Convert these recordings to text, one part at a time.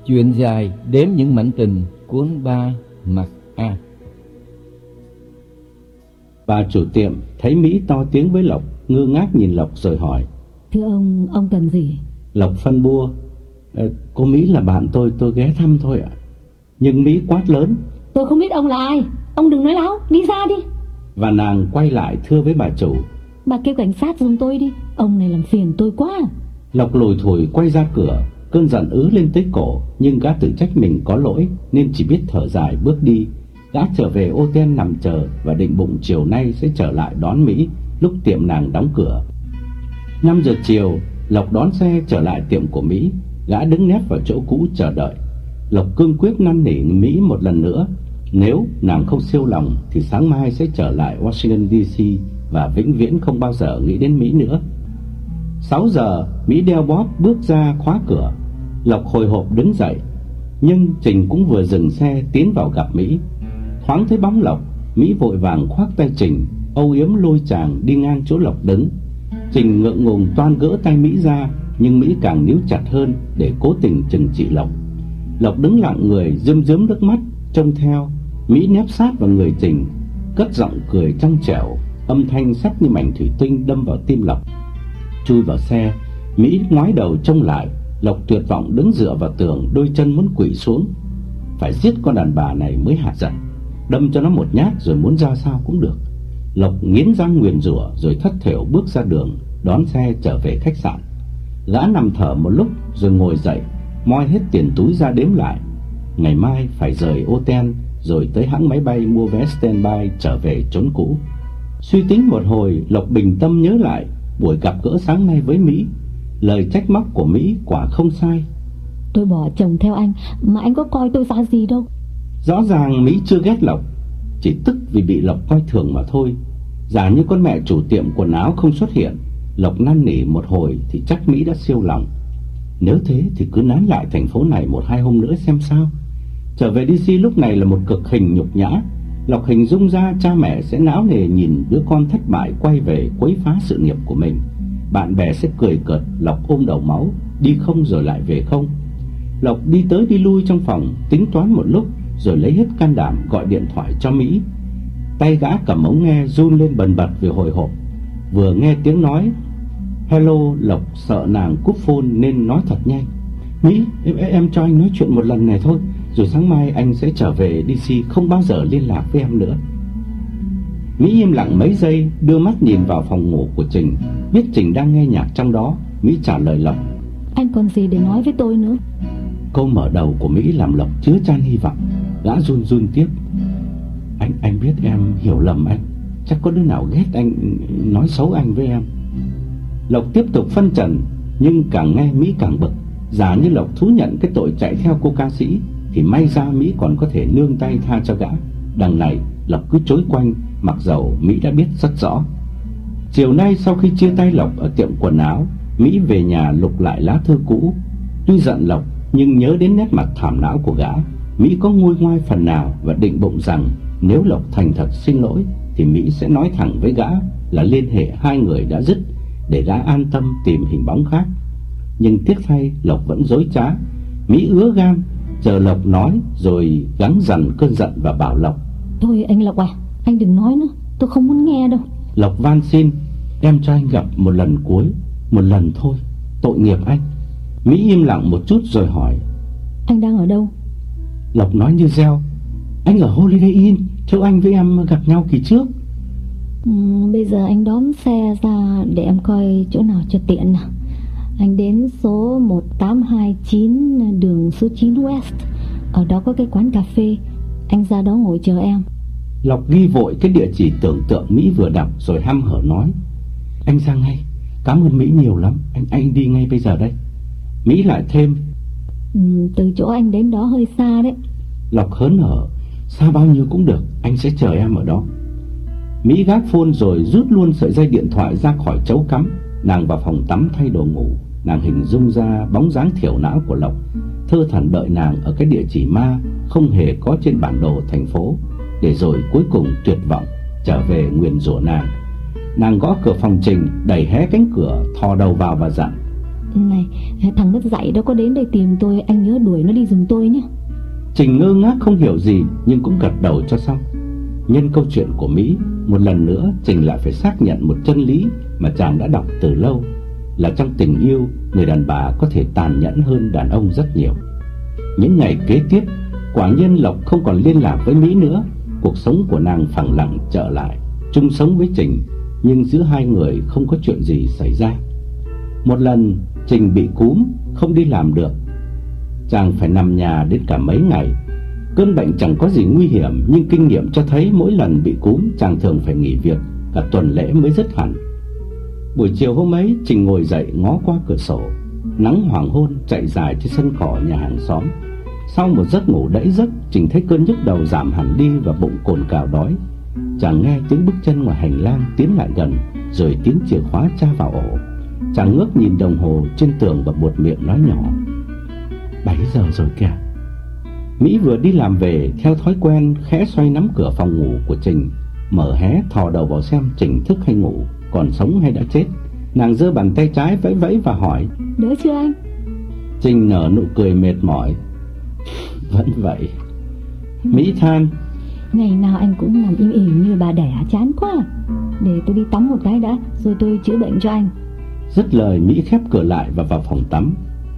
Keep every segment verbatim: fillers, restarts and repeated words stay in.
Chuyện dài đếm những mảnh tình, cuốn ba mặt A. Bà chủ tiệm thấy Mỹ to tiếng với Lộc, ngơ ngác nhìn Lộc rồi hỏi: Thưa ông, ông cần gì? Lộc phân bua: ờ, Cô Mỹ là bạn tôi, tôi ghé thăm thôi ạ. Nhưng Mỹ quát lớn: Tôi không biết ông là ai, ông đừng nói láo, đi ra đi. Và nàng quay lại thưa với bà chủ: Bà kêu cảnh sát giùm tôi đi, ông này làm phiền tôi quá. Lộc lùi thủi quay ra cửa, cơn giận ứ lên tới cổ, nhưng gã tự trách mình có lỗi nên chỉ biết thở dài bước đi. Gã trở về ô ten nằm chờ và định bụng chiều nay sẽ trở lại đón Mỹ lúc tiệm nàng đóng cửa. Năm giờ chiều, Lộc đón xe trở lại tiệm của Mỹ. Gã đứng nép vào chỗ cũ chờ đợi. Lộc cương quyết năn nỉ Mỹ một lần nữa, nếu nàng không siêu lòng thì sáng mai sẽ trở lại Washington đê xê và vĩnh viễn không bao giờ nghĩ đến Mỹ nữa. Sáu giờ, Mỹ đeo bóp bước ra khóa cửa. Lộc hồi hộp đứng dậy, nhưng Trình cũng vừa dừng xe tiến vào gặp Mỹ. Thoáng thấy bóng Lộc, Mỹ vội vàng khoác tay Trình, âu yếm lôi chàng đi ngang chỗ Lộc đứng. Trình ngượng ngùng toan gỡ tay Mỹ ra, nhưng Mỹ càng níu chặt hơn để cố tình trừng trị Lộc. Lộc đứng lặng người, rơm rớm nước mắt trông theo. Mỹ nép sát vào người Trình, cất giọng cười trong trẻo, âm thanh sắc như mảnh thủy tinh đâm vào tim Lộc. Chui vào xe, Mỹ ngoái đầu trông lại. Lộc tuyệt vọng đứng dựa vào tường, đôi chân muốn quỵ xuống. Phải giết con đàn bà này mới hạ giận, đâm cho nó một nhát rồi muốn ra sao cũng được. Lộc nghiến răng nguyền rủa rồi thất thểu bước ra đường, đón xe trở về khách sạn. Gã nằm thở một lúc rồi ngồi dậy, moi hết tiền túi ra đếm lại. Ngày mai phải rời ô ten rồi tới hãng máy bay mua vé standby trở về chốn cũ. Suy tính một hồi, Lộc bình tâm nhớ lại buổi gặp gỡ sáng nay với Mỹ. Lời trách móc của Mỹ quả không sai. Tôi bỏ chồng theo anh mà anh có coi tôi ra gì đâu. Rõ ràng Mỹ chưa ghét Lộc, chỉ tức vì bị Lộc coi thường mà thôi. Giả như con mẹ chủ tiệm quần áo không xuất hiện, Lộc năn nỉ một hồi thì chắc Mỹ đã siêu lòng. Nếu thế thì cứ nán lại thành phố này một hai hôm nữa xem sao. Trở về đê xê lúc này là một cực hình nhục nhã. Lộc hình dung ra cha mẹ sẽ não nề nhìn đứa con thất bại quay về quấy phá sự nghiệp của mình. Bạn bè sẽ cười cợt Lộc ôm đầu máu, đi không rồi lại về không. Lộc đi tới đi lui trong phòng, tính toán một lúc rồi lấy hết can đảm gọi điện thoại cho Mỹ. Tay gã cầm ống nghe run lên bần bật vì hồi hộp. Vừa nghe tiếng nói hello, Lộc sợ nàng cúp phone nên nói thật nhanh: Mỹ, em, em cho anh nói chuyện một lần này thôi, rồi sáng mai anh sẽ trở về đê xê, không bao giờ liên lạc với em nữa. Mỹ im lặng mấy giây, đưa mắt nhìn vào phòng ngủ của Trình. Biết Trình đang nghe nhạc trong đó, Mỹ trả lời Lộc: Anh còn gì để nói với tôi nữa? Câu mở đầu của Mỹ làm Lộc chứa chan hy vọng. Gã run run tiếp: Anh anh biết em hiểu lầm anh, chắc có đứa nào ghét anh, nói xấu anh với em. Lộc tiếp tục phân trần, nhưng càng nghe Mỹ càng bực. Giả như Lộc thú nhận cái tội chạy theo cô ca sĩ thì may ra Mỹ còn có thể nương tay tha cho gã. Đằng này Lộc cứ chối quanh, mặc dầu Mỹ đã biết rất rõ. Chiều nay sau khi chia tay Lộc ở tiệm quần áo, Mỹ về nhà lục lại lá thư cũ. Tuy giận Lộc nhưng nhớ đến nét mặt thảm não của gã, Mỹ có nguôi ngoai phần nào và định bụng rằng nếu Lộc thành thật xin lỗi thì Mỹ sẽ nói thẳng với gã là liên hệ hai người đã dứt, để gã an tâm tìm hình bóng khác. Nhưng tiếc thay, Lộc vẫn dối trá. Mỹ ứa gan chờ Lộc nói rồi gắng dằn cơn giận và bảo Lộc: Thôi anh Lộc à, anh đừng nói nữa, tôi không muốn nghe đâu. Lộc van xin: Em cho anh gặp một lần cuối, một lần thôi, tội nghiệp anh. Mỹ im lặng một chút rồi hỏi: Anh đang ở đâu? Lộc nói như reo: Anh ở Holiday Inn, chỗ anh với em gặp nhau kỳ trước. ừ, Bây giờ anh đón xe ra để em coi chỗ nào cho tiện nào. Anh đến số một tám hai chín đường số chín West. Ở đó có cái quán cà phê, anh ra đó ngồi chờ em. Lộc ghi vội cái địa chỉ tưởng tượng Mỹ vừa đọc rồi hăm hở nói: Anh ra ngay, cảm ơn Mỹ nhiều lắm, anh anh đi ngay bây giờ đây. Mỹ lại thêm: ừ, Từ chỗ anh đến đó hơi xa đấy. Lộc hớn hở: Xa bao nhiêu cũng được, anh sẽ chờ em ở đó. Mỹ gác phone rồi rút luôn sợi dây điện thoại ra khỏi chấu cắm. Nàng vào phòng tắm thay đồ ngủ. Nàng hình dung ra bóng dáng thiểu não của Lộc thơ thẩn đợi nàng ở cái địa chỉ ma không hề có trên bản đồ thành phố, để rồi cuối cùng tuyệt vọng trở về nguyền rủa nàng. Nàng gõ cửa phòng Trình, đẩy hé cánh cửa, thò đầu vào và dặn: Này, thằng mất dạy đó có đến đây tìm tôi, anh nhớ đuổi nó đi giùm tôi nhé. Trình ngơ ngác không hiểu gì nhưng cũng gật đầu cho xong. Nhân câu chuyện của Mỹ, một lần nữa Trình lại phải xác nhận một chân lý mà chàng đã đọc từ lâu, là trong tình yêu, người đàn bà có thể tàn nhẫn hơn đàn ông rất nhiều. Những ngày kế tiếp, quả nhiên Lộc không còn liên lạc với Mỹ nữa. Cuộc sống của nàng phẳng lặng trở lại, chung sống với Trình, nhưng giữa hai người không có chuyện gì xảy ra. Một lần Trình bị cúm, không đi làm được, chàng phải nằm nhà đến cả mấy ngày. Cơn bệnh chẳng có gì nguy hiểm, nhưng kinh nghiệm cho thấy mỗi lần bị cúm chàng thường phải nghỉ việc cả tuần lễ mới dứt hẳn. Buổi chiều hôm ấy, Trình ngồi dậy ngó qua cửa sổ. Nắng hoàng hôn chạy dài trên sân cỏ nhà hàng xóm. Sau một giấc ngủ đẫy giấc, Trình thấy cơn nhức đầu giảm hẳn đi và bụng cồn cào đói. Chàng nghe tiếng bước chân ngoài hành lang tiến lại gần, rồi tiếng chìa khóa tra vào ổ. Chàng ngước nhìn đồng hồ trên tường và buột miệng nói nhỏ: bảy giờ rồi kìa. Mỹ vừa đi làm về, theo thói quen khẽ xoay nắm cửa phòng ngủ của Trình, mở hé thò đầu vào xem Trình thức hay ngủ, còn sống hay đã chết. Nàng giơ bàn tay trái vẫy vẫy và hỏi: Đỡ chưa anh? Trình nở nụ cười mệt mỏi: Vẫn vậy. Mỹ than: Ngày nào anh cũng nằm im ỉm như bà đẻ, chán quá. Để tôi đi tắm một cái đã, rồi tôi chữa bệnh cho anh. Dứt lời, Mỹ khép cửa lại và vào phòng tắm.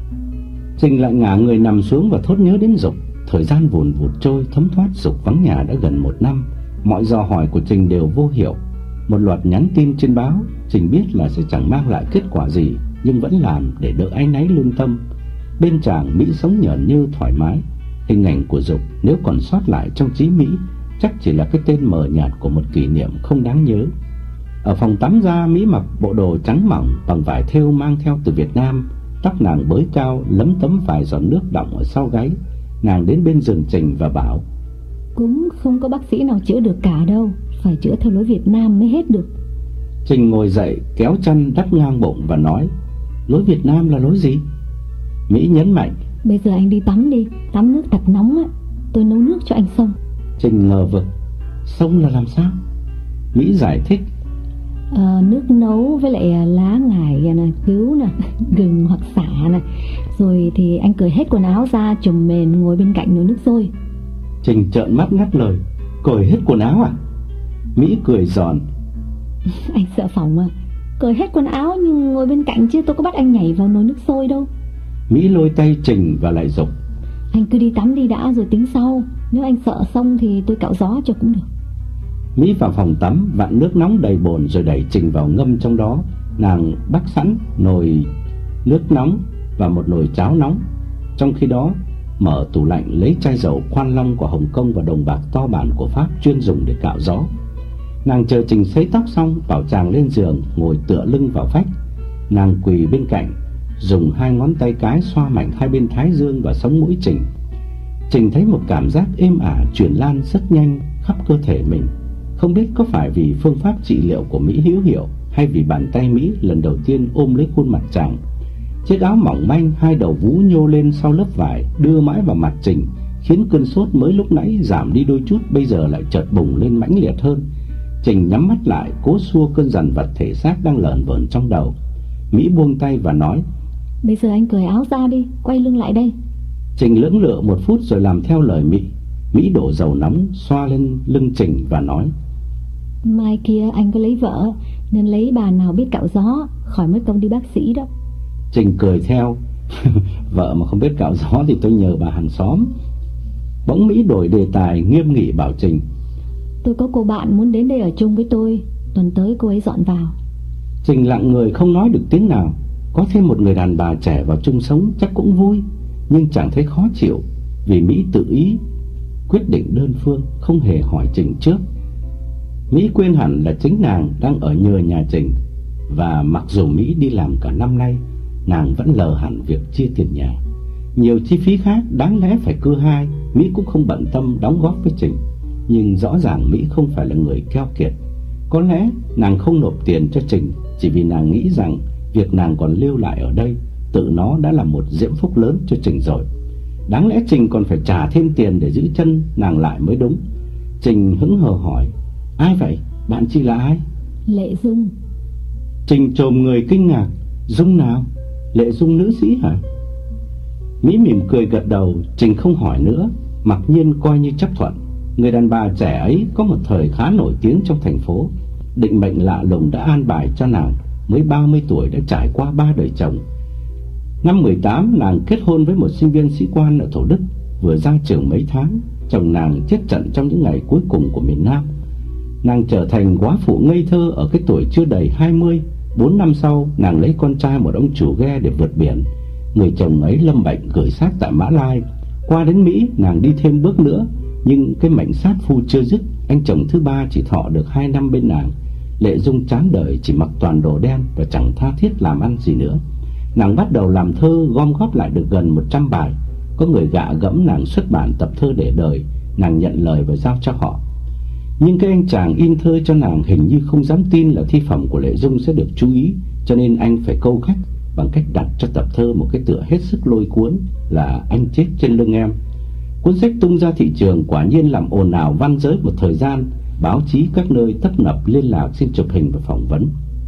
Trình lại ngả người nằm xuống và thốt nhớ đến Dục. Thời gian vùn vụt trôi thấm thoát, Dục vắng nhà đã gần một năm. Mọi dò hỏi của Trình đều vô hiệu. Một loạt nhắn tin trên báo, Trình biết là sẽ chẳng mang lại kết quả gì, nhưng vẫn làm để đỡ áy náy lương tâm. Bên chàng, Mỹ sống nhởn như thoải mái. Hình ảnh của Dục nếu còn sót lại trong trí Mỹ, chắc chỉ là cái tên mờ nhạt của một kỷ niệm không đáng nhớ. Ở phòng tắm ra, Mỹ mặc bộ đồ trắng mỏng bằng vải thêu mang theo từ Việt Nam. Tóc nàng bới cao, lấm tấm vài giọt nước đọng ở sau gáy. Nàng đến bên giường Trình và bảo: Cũng không có bác sĩ nào chữa được cả đâu, phải chữa theo lối Việt Nam mới hết được. Trình ngồi dậy, kéo chân đắp ngang bụng và nói: Lối Việt Nam là lối gì? Mỹ nhấn mạnh: Bây giờ anh đi tắm đi, tắm nước thật nóng á, tôi nấu nước cho anh xông. Trình ngờ vực: Xông là làm sao? Mỹ giải thích: à, Nước nấu với lại lá ngải này, cứu nè, gừng hoặc xả này. Rồi thì anh cởi hết quần áo ra, chùm mền ngồi bên cạnh nồi nước sôi. Trình trợn mắt ngắt lời: Cởi hết quần áo à? Mỹ cười giòn: Anh sợ phỏng mà. Cởi hết quần áo nhưng ngồi bên cạnh chứ tôi có bắt anh nhảy vào nồi nước sôi đâu. Mỹ lôi tay Trình và lại dục: Anh cứ đi tắm đi đã rồi tính sau. Nếu anh sợ xong thì tôi cạo gió cho cũng được. Mỹ vào phòng tắm, vặn nước nóng đầy bồn rồi đẩy Trình vào ngâm trong đó. Nàng bắc sẵn nồi nước nóng và một nồi cháo nóng. Trong khi đó, mở tủ lạnh lấy chai dầu Khoan Long của Hồng Kông và đồng bạc to bản của Pháp chuyên dùng để cạo gió. Nàng chờ Trình sấy tóc xong, bảo chàng lên giường ngồi tựa lưng vào vách. Nàng quỳ bên cạnh, dùng hai ngón tay cái xoa mạnh hai bên thái dương và sống mũi Trình. Trình thấy một cảm giác êm ả truyền lan rất nhanh khắp cơ thể mình. Không biết có phải vì phương pháp trị liệu của Mỹ hữu hiệu, hay vì bàn tay Mỹ lần đầu tiên ôm lấy khuôn mặt chàng. Chiếc áo mỏng manh, hai đầu vú nhô lên sau lớp vải, đưa mãi vào mặt Trình, khiến cơn sốt mới lúc nãy giảm đi đôi chút bây giờ lại chợt bùng lên mãnh liệt hơn. Trình nhắm mắt lại, cố xua cơn dằn vặt thể xác đang lởn vởn trong đầu. Mỹ buông tay và nói: Bây giờ anh cởi áo ra đi, quay lưng lại đây. Trình lưỡng lự một phút rồi làm theo lời Mỹ. Mỹ đổ dầu nóng xoa lên lưng Trình và nói: Mai kia anh có lấy vợ, nên lấy bà nào biết cạo gió, khỏi mất công đi bác sĩ đó. Trình cười theo: Vợ mà không biết cạo gió thì tôi nhờ bà hàng xóm. Bỗng Mỹ đổi đề tài, nghiêm nghị bảo Trình: Tôi có cô bạn muốn đến đây ở chung với tôi, tuần tới cô ấy dọn vào. Trình lặng người không nói được tiếng nào. Có thêm một người đàn bà trẻ vào chung sống chắc cũng vui, nhưng chẳng thấy khó chịu, vì Mỹ tự ý quyết định đơn phương, không hề hỏi Trình trước. Mỹ quên hẳn là chính nàng đang ở nhờ nhà Trình, và mặc dù Mỹ đi làm cả năm nay, nàng vẫn lờ hẳn việc chia tiền nhà. Nhiều chi phí khác đáng lẽ phải cưa hai, Mỹ cũng không bận tâm đóng góp với Trình. Nhưng rõ ràng Mỹ không phải là người keo kiệt. Có lẽ nàng không nộp tiền cho Trình chỉ vì nàng nghĩ rằng việc nàng còn lưu lại ở đây tự nó đã là một diễm phúc lớn cho Trình rồi. Đáng lẽ Trình còn phải trả thêm tiền để giữ chân nàng lại mới đúng. Trình hững hờ hỏi: Ai vậy? Bạn chị là ai? Lệ Dung. Trình chồm người kinh ngạc: Dung nào? Lệ Dung nữ sĩ hả? Mỹ mỉm cười gật đầu. Trình không hỏi nữa, mặc nhiên coi như chấp thuận. Người đàn bà trẻ ấy có một thời khá nổi tiếng trong thành phố. Định mệnh lạ lùng đã an bài cho nàng mới ba mươi tuổi đã trải qua ba đời chồng. Năm mười tám, nàng kết hôn với một sinh viên sĩ quan ở Thổ Đức, vừa ra trường mấy tháng. Chồng nàng chết trận trong những ngày cuối cùng của miền Nam. Nàng trở thành góa phụ ngây thơ ở cái tuổi chưa đầy hai mươi. Bốn năm sau, nàng lấy con trai một ông chủ ghe để vượt biển. Người chồng ấy lâm bệnh gửi xác tại Mã Lai. Qua đến Mỹ, nàng đi thêm bước nữa, nhưng cái mệnh sát phu chưa dứt. Anh chồng thứ ba chỉ thọ được hai năm bên nàng. Lệ Dung chán đời, chỉ mặc toàn đồ đen và chẳng tha thiết làm ăn gì nữa. Nàng bắt đầu làm thơ, gom góp lại được gần một trăm bài. Có người gạ gẫm nàng xuất bản tập thơ để đời. Nàng nhận lời và giao cho họ. Nhưng cái anh chàng in thơ cho nàng hình như không dám tin là thi phẩm của Lệ Dung sẽ được chú ý, cho nên anh phải câu khách bằng cách đặt cho tập thơ một cái tựa hết sức lôi cuốn là Anh chết trên lưng em. Cuốn sách tung ra thị trường quả nhiên làm ồn ào văn giới một thời gian. Báo chí các nơi tấp nập liên lạc xin chụp hình và phỏng vấn.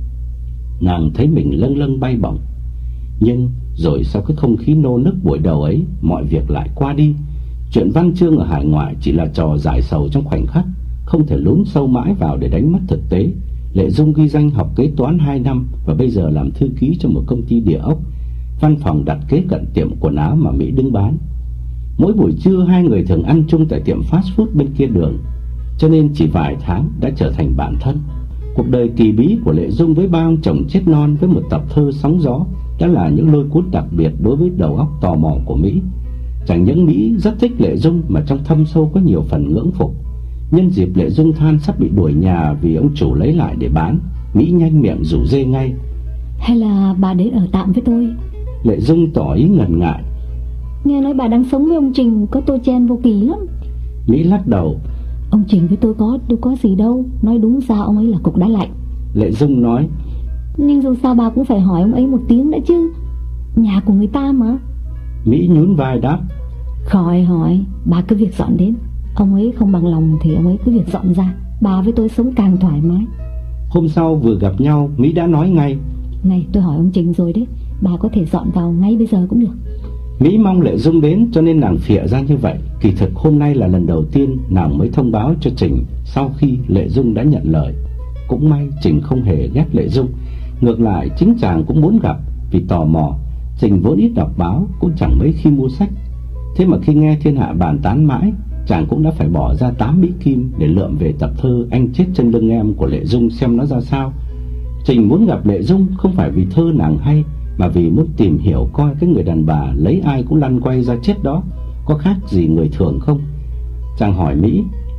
Nàng thấy mình lâng lâng bay bổng. Nhưng rồi sau cái không khí nô nức buổi đầu ấy, mọi việc lại qua đi. Chuyện văn chương ở hải ngoại chỉ là trò giải sầu trong khoảnh khắc, không thể lún sâu mãi vào để đánh mất thực tế. Lệ Dung ghi danh học kế toán hai năm và bây giờ làm thư ký cho một công ty địa ốc. Văn phòng đặt kế cận tiệm quần áo mà Mỹ đứng bán. Mỗi buổi trưa hai người thường ăn chung tại tiệm fast food bên kia đường, cho nên chỉ vài tháng đã trở thành bạn thân. Cuộc đời kỳ bí của Lệ Dung với ba ông chồng chết non với một tập thơ sóng gió đã là những lôi cuốn đặc biệt đối với đầu óc tò mò của Mỹ. Chẳng những Mỹ rất thích Lệ Dung mà trong thâm sâu có nhiều phần ngưỡng phục. Nhân dịp Lệ Dung than sắp bị đuổi nhà vì ông chủ lấy lại để bán, Mỹ nhanh miệng rủ rê ngay: Hay là bà đến ở tạm với tôi? Lệ Dung tỏ ý ngần ngại: Nghe nói bà đang sống với ông Trình có tô chen vô kỳ lắm. Mỹ lắc đầu: Ông Trình với tôi có đâu có gì đâu, nói đúng ra ông ấy là cục đá lạnh. Lệ Dung nói: Nhưng dù sao bà cũng phải hỏi ông ấy một tiếng đã chứ, nhà của người ta mà. Mỹ nhún vai đáp: Khỏi hỏi, bà cứ việc dọn đến. Ông ấy không bằng lòng thì ông ấy cứ việc dọn ra, bà với tôi sống càng thoải mái. Hôm sau vừa gặp nhau, Mỹ đã nói ngay: Này, tôi hỏi ông Trình rồi đấy, bà có thể dọn vào ngay bây giờ cũng được. Mỹ mong Lệ Dung đến cho nên nàng phịa ra như vậy. Kỳ thực hôm nay là lần đầu tiên nàng mới thông báo cho Trình sau khi Lệ Dung đã nhận lời. Cũng may Trình không hề ghét Lệ Dung, ngược lại chính chàng cũng muốn gặp vì tò mò. Trình vốn ít đọc báo, cũng chẳng mấy khi mua sách. Thế mà khi nghe thiên hạ bàn tán mãi, chàng cũng đã phải bỏ ra tám Mỹ kim để lượm về tập thơ Anh chết trên lưng em của Lệ Dung xem nó ra sao. Trình muốn gặp Lệ Dung không phải vì thơ nàng hay, mà vì muốn tìm hiểu coi cái người đàn bà lấy ai cũng lăn quay ra chết đó có khác gì người thường không. Chàng hỏi Mỹ: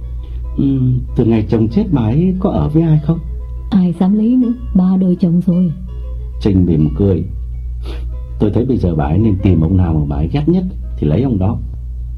um, Từ ngày chồng chết bà ấy có ở với ai không? Ai dám lấy nữa, ba đời chồng rồi. Trình mỉm cười: Tôi thấy bây giờ bà ấy nên tìm ông nào mà bà ấy ghét nhất thì lấy ông đó.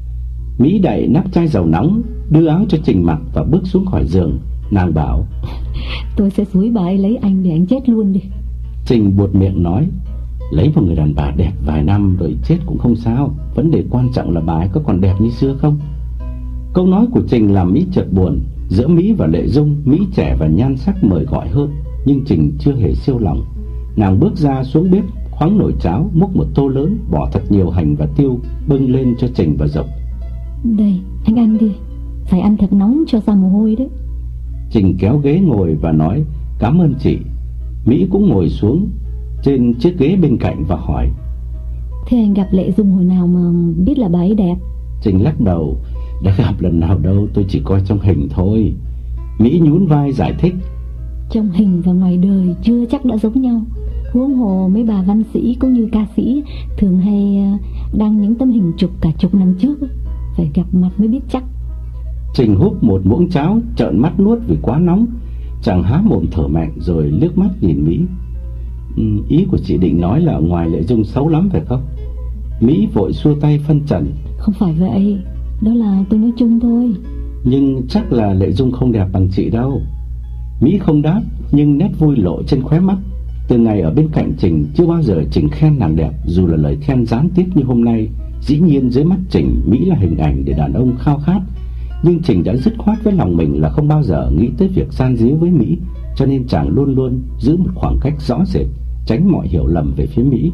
Mỹ đậy nắp chai dầu nóng, đưa áo cho Trình mặc và bước xuống khỏi giường. Nàng bảo: Tôi sẽ xúi bà ấy lấy anh để anh chết luôn đi. Trình buột miệng nói: Lấy một người đàn bà đẹp vài năm rồi chết cũng không sao, vấn đề quan trọng là bà ấy có còn đẹp như xưa không. Câu nói của Trình làm Mỹ chợt buồn. Giữa Mỹ và Lệ Dung, Mỹ trẻ và nhan sắc mời gọi hơn, nhưng Trình chưa hề siêu lòng. Nàng bước ra xuống bếp khoáng nồi cháo, múc một tô lớn, bỏ thật nhiều hành và tiêu, bưng lên cho Trình và Dọc. Đây, anh ăn đi, phải ăn thật nóng cho ra mồ hôi đấy. Trình kéo ghế ngồi và nói: Cảm ơn chị. Mỹ cũng ngồi xuống trên chiếc ghế bên cạnh và hỏi: Thế anh gặp Lệ Dung hồi nào mà biết là bà ấy đẹp? Trình lắc đầu: Đã gặp lần nào đâu, tôi chỉ coi trong hình thôi. Mỹ nhún vai giải thích: Trong hình và ngoài đời chưa chắc đã giống nhau. Huống hồ mấy bà văn sĩ cũng như ca sĩ thường hay đăng những tấm hình chụp cả chục năm trước, phải gặp mặt mới biết chắc. Trình húp một muỗng cháo, trợn mắt nuốt vì quá nóng. Chàng há mồm thở mạnh rồi liếc mắt nhìn Mỹ: ừ, Ý của chị định nói là ngoài Lệ Dung xấu lắm phải không? Mỹ vội xua tay phân trần: Không phải vậy, đó là tôi nói chung thôi. Nhưng chắc là Lệ Dung không đẹp bằng chị đâu. Mỹ không đáp, nhưng nét vui lộ trên khóe mắt. Từ ngày ở bên cạnh Trình, chưa bao giờ Trình khen nàng đẹp, dù là lời khen gián tiếp như hôm nay. Dĩ nhiên dưới mắt Trình, Mỹ là hình ảnh để đàn ông khao khát. Nhưng Trình đã dứt khoát với lòng mình là không bao giờ nghĩ tới việc gian díu với Mỹ, cho nên chàng luôn luôn giữ một khoảng cách rõ rệt, tránh mọi hiểu lầm về phía Mỹ.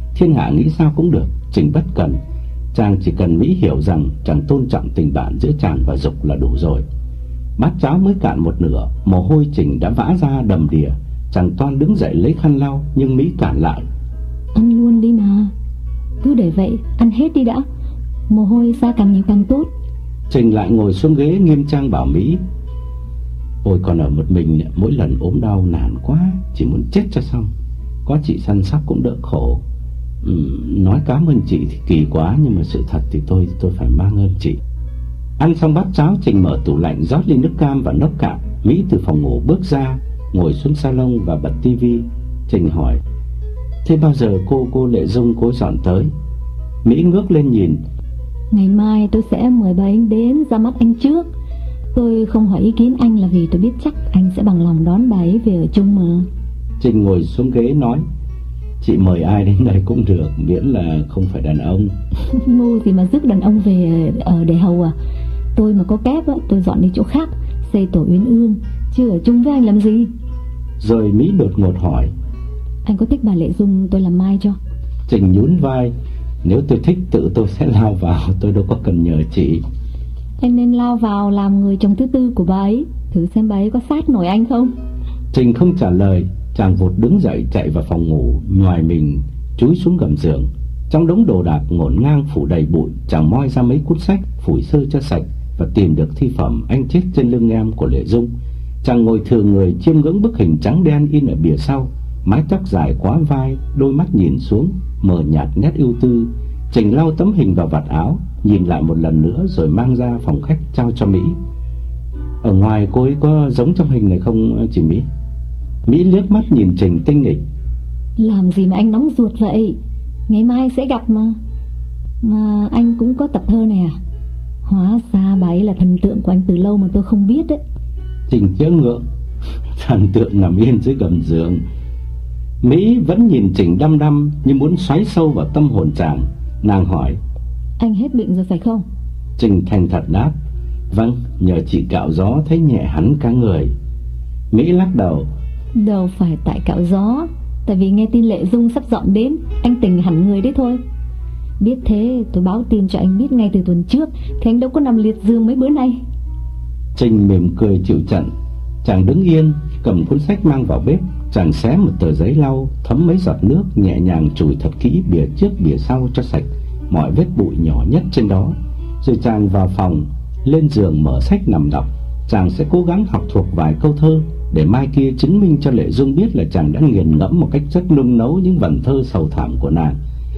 Thiên hạ nghĩ sao cũng được, Trình bất cần. Chàng chỉ cần Mỹ hiểu rằng chàng tôn trọng tình bạn giữa chàng và Dục là đủ rồi. Bát cháo mới cạn một nửa, mồ hôi Trình đã vã ra đầm đìa. Chàng toan đứng dậy lấy khăn lau, nhưng Mỹ cản lại. Ăn luôn đi mà. Cứ để vậy, ăn hết đi đã. Mồ hôi ra càng nhiều càng tốt. Trình lại ngồi xuống ghế nghiêm trang bảo Mỹ: Ôi còn ở một mình, mỗi lần ốm đau nản quá, chỉ muốn chết cho xong. Có chị săn sóc cũng đỡ khổ. ừ, Nói cảm ơn chị thì kỳ quá, nhưng mà sự thật thì tôi tôi phải mang ơn chị. Ăn xong bát cháo, Trình mở tủ lạnh rót ly nước cam và nốc cạn. Mỹ từ phòng ngủ bước ra, ngồi xuống salon và bật tivi. Trình hỏi: Thế bao giờ cô cô Lệ Dung cô dọn tới? Mỹ ngước lên nhìn: Ngày mai tôi sẽ mời bà anh đến ra mắt anh trước. Tôi không hỏi ý kiến anh là vì tôi biết chắc anh sẽ bằng lòng đón bà ấy về ở chung mà. Trình ngồi xuống ghế nói: Chị mời ai đến đây cũng được, miễn là không phải đàn ông. Ngu gì mà rước đàn ông về ở để hầu à. Tôi mà có kép á, tôi dọn đi chỗ khác, xây tổ Uyên Ương, chứ ở chung với anh làm gì. Rồi Mỹ đột ngột hỏi: Anh có thích bà Lệ Dung tôi làm mai cho? Trình nhún vai: Nếu tôi thích tự tôi sẽ lao vào, tôi đâu có cần nhờ chị. Anh nên lao vào làm người chồng thứ tư của bà ấy, thử xem bà ấy có sát nổi anh không. Trình không trả lời. Chàng vụt đứng dậy chạy vào phòng ngủ, nhoài mình chúi xuống gầm giường. Trong đống đồ đạc ngổn ngang phủ đầy bụi, chàng moi ra mấy cuốn sách, phủi sơ cho sạch và tìm được thi phẩm Anh chết trên lưng em của Lệ Dung. Chàng ngồi thừa người chiêm ngưỡng bức hình trắng đen in ở bìa sau, mái tóc dài quá vai, đôi mắt nhìn xuống mờ nhạt nét ưu tư. Trình lau tấm hình vào vạt áo, nhìn lại một lần nữa rồi mang ra phòng khách trao cho Mỹ. Ở ngoài cô ấy có giống trong hình này không chị Mỹ? Mỹ liếc mắt nhìn Trình tinh nghịch. Làm gì mà anh nóng ruột vậy? Ngày mai sẽ gặp mà. Mà anh cũng có tập thơ này à? Hóa ra bà ấy là thần tượng của anh từ lâu mà tôi không biết đấy. Trình chớ ngượng. Thần tượng nằm yên dưới gầm giường. Mỹ vẫn nhìn Trình đăm đăm như muốn xoáy sâu vào tâm hồn chàng. Nàng hỏi: Anh hết bệnh rồi phải không? Trình thành thật đáp: Vâng, nhờ chị cạo gió thấy nhẹ hẳn cả người. Mỹ lắc đầu: Đâu phải tại cạo gió, tại vì nghe tin Lệ Dung sắp dọn đến, anh tỉnh hẳn người đấy thôi. Biết thế tôi báo tin cho anh biết ngay từ tuần trước, thì anh đâu có nằm liệt giường mấy bữa nay. Trình mỉm cười chịu trận. Chàng đứng yên, cầm cuốn sách mang vào bếp. Chàng xé một tờ giấy lau, thấm mấy giọt nước, nhẹ nhàng chùi thật kỹ bìa trước bìa sau cho sạch mọi vết bụi nhỏ nhất trên đó. Rồi chàng vào phòng, lên giường mở sách nằm đọc. Chàng sẽ cố gắng học thuộc vài câu thơ, để mai kia chứng minh cho Lệ Dung biết là chàng đã nghiền ngẫm một cách rất nung nấu những vần thơ sầu thảm của nàng.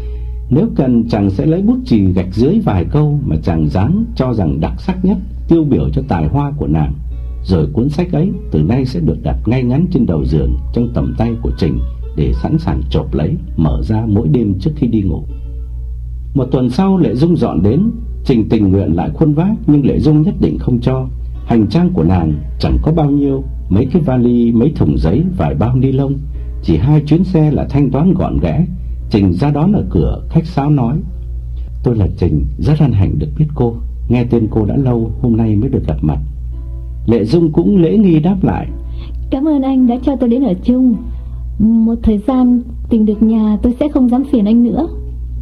Nếu cần, chàng sẽ lấy bút chì gạch dưới vài câu mà chàng dán cho rằng đặc sắc nhất, tiêu biểu cho tài hoa của nàng. Rồi cuốn sách ấy từ nay sẽ được đặt ngay ngắn trên đầu giường trong tầm tay của Trình, để sẵn sàng chộp lấy, mở ra mỗi đêm trước khi đi ngủ. Một tuần sau, Lệ Dung dọn đến. Trình tình nguyện lại khuôn vác, nhưng Lệ Dung nhất định không cho. Hành trang của nàng chẳng có bao nhiêu, mấy cái vali, mấy thùng giấy, vài bao ni lông. Chỉ hai chuyến xe là thanh toán gọn ghẽ. Trình ra đón ở cửa, khách sáo nói: Tôi là Trình, rất hân hạnh được biết cô. Nghe tên cô đã lâu, hôm nay mới được gặp mặt. Lệ Dung cũng lễ nghi đáp lại: Cảm ơn anh đã cho tôi đến ở chung. Một thời gian tìm được nhà, tôi sẽ không dám phiền anh nữa.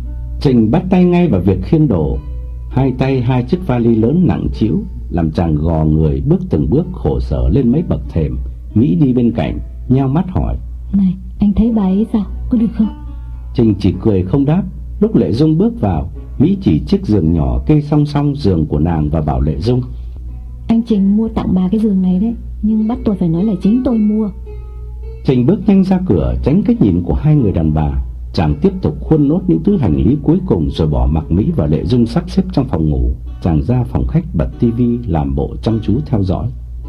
Trình bắt tay ngay vào việc khiêng đồ. Hai tay hai chiếc vali lớn nặng trĩu, làm chàng gò người bước từng bước khổ sở lên mấy bậc thềm. Mỹ đi bên cạnh, nheo mắt hỏi: Này, anh thấy bà ấy sao? Có được không? Trình chỉ cười không đáp. Lúc Lệ Dung bước vào, Mỹ chỉ chiếc giường nhỏ kê song song giường của nàng và bảo Lệ Dung: Anh Trình mua tặng bà cái giường này đấy, nhưng bắt tôi phải nói là chính tôi mua. Trình bước nhanh ra cửa, tránh cái nhìn của hai người đàn bà. Chàng tiếp tục khuôn nốt những thứ hành lý cuối cùng, rồi bỏ mặc Mỹ và Lệ Dung sắp xếp trong phòng ngủ. Chàng ra phòng khách bật tivi, làm bộ chăm chú theo dõi.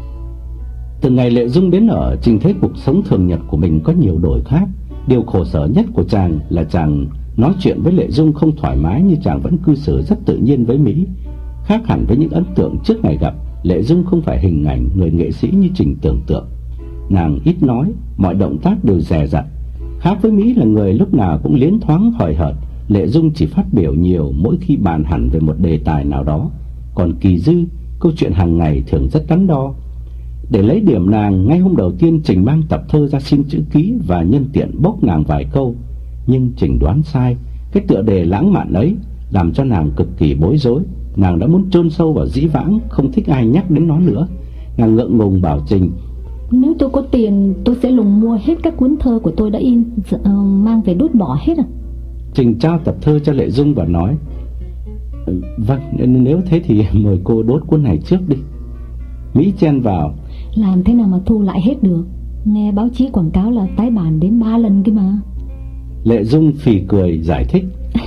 Từ ngày Lệ Dung đến ở, Trình thấy cuộc sống thường nhật của mình có nhiều đổi khác. Điều khổ sở nhất của chàng là chàng nói chuyện với Lệ Dung không thoải mái, như chàng vẫn cư xử rất tự nhiên với Mỹ. Khác hẳn với những ấn tượng trước ngày gặp, Lệ Dung không phải hình ảnh người nghệ sĩ như Trình tưởng tượng. Nàng ít nói, mọi động tác đều dè dặt. Khác với Mỹ là người lúc nào cũng liến thoáng hời hợt, Lệ Dung chỉ phát biểu nhiều mỗi khi bàn hẳn về một đề tài nào đó. Còn Kỳ Dư, câu chuyện hàng ngày thường rất đắn đo. Để lấy điểm nàng, ngay hôm đầu tiên Trình mang tập thơ ra xin chữ ký và nhân tiện bốc nàng vài câu. Nhưng Trình đoán sai. Cái tựa đề lãng mạn ấy làm cho nàng cực kỳ bối rối. Nàng đã muốn chôn sâu vào dĩ vãng, không thích ai nhắc đến nó nữa. Nàng ngượng ngùng bảo Trình: Nếu tôi có tiền, tôi sẽ lùng mua hết các cuốn thơ của tôi đã in, uh, mang về đốt bỏ hết à? Trình trao tập thơ cho Lệ Dung và nói: Vâng, nếu thế thì mời cô đốt cuốn này trước đi. Mỹ chen vào: Làm thế nào mà thu lại hết được? Nghe báo chí quảng cáo là tái bản đến ba lần kia mà. Lệ Dung phì cười giải thích: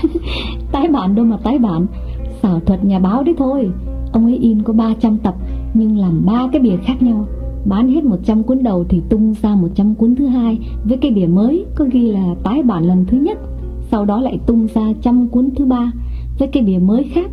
Tái bản đâu mà tái bản, xảo thuật nhà báo đấy thôi. Ông ấy in có ba trăm tập, nhưng làm ba cái bìa khác nhau. Bán hết một trăm cuốn đầu thì tung ra một trăm cuốn thứ hai với cái bìa mới có ghi là tái bản lần thứ nhất. Sau đó lại tung ra trăm cuốn thứ ba với cái bìa mới khác.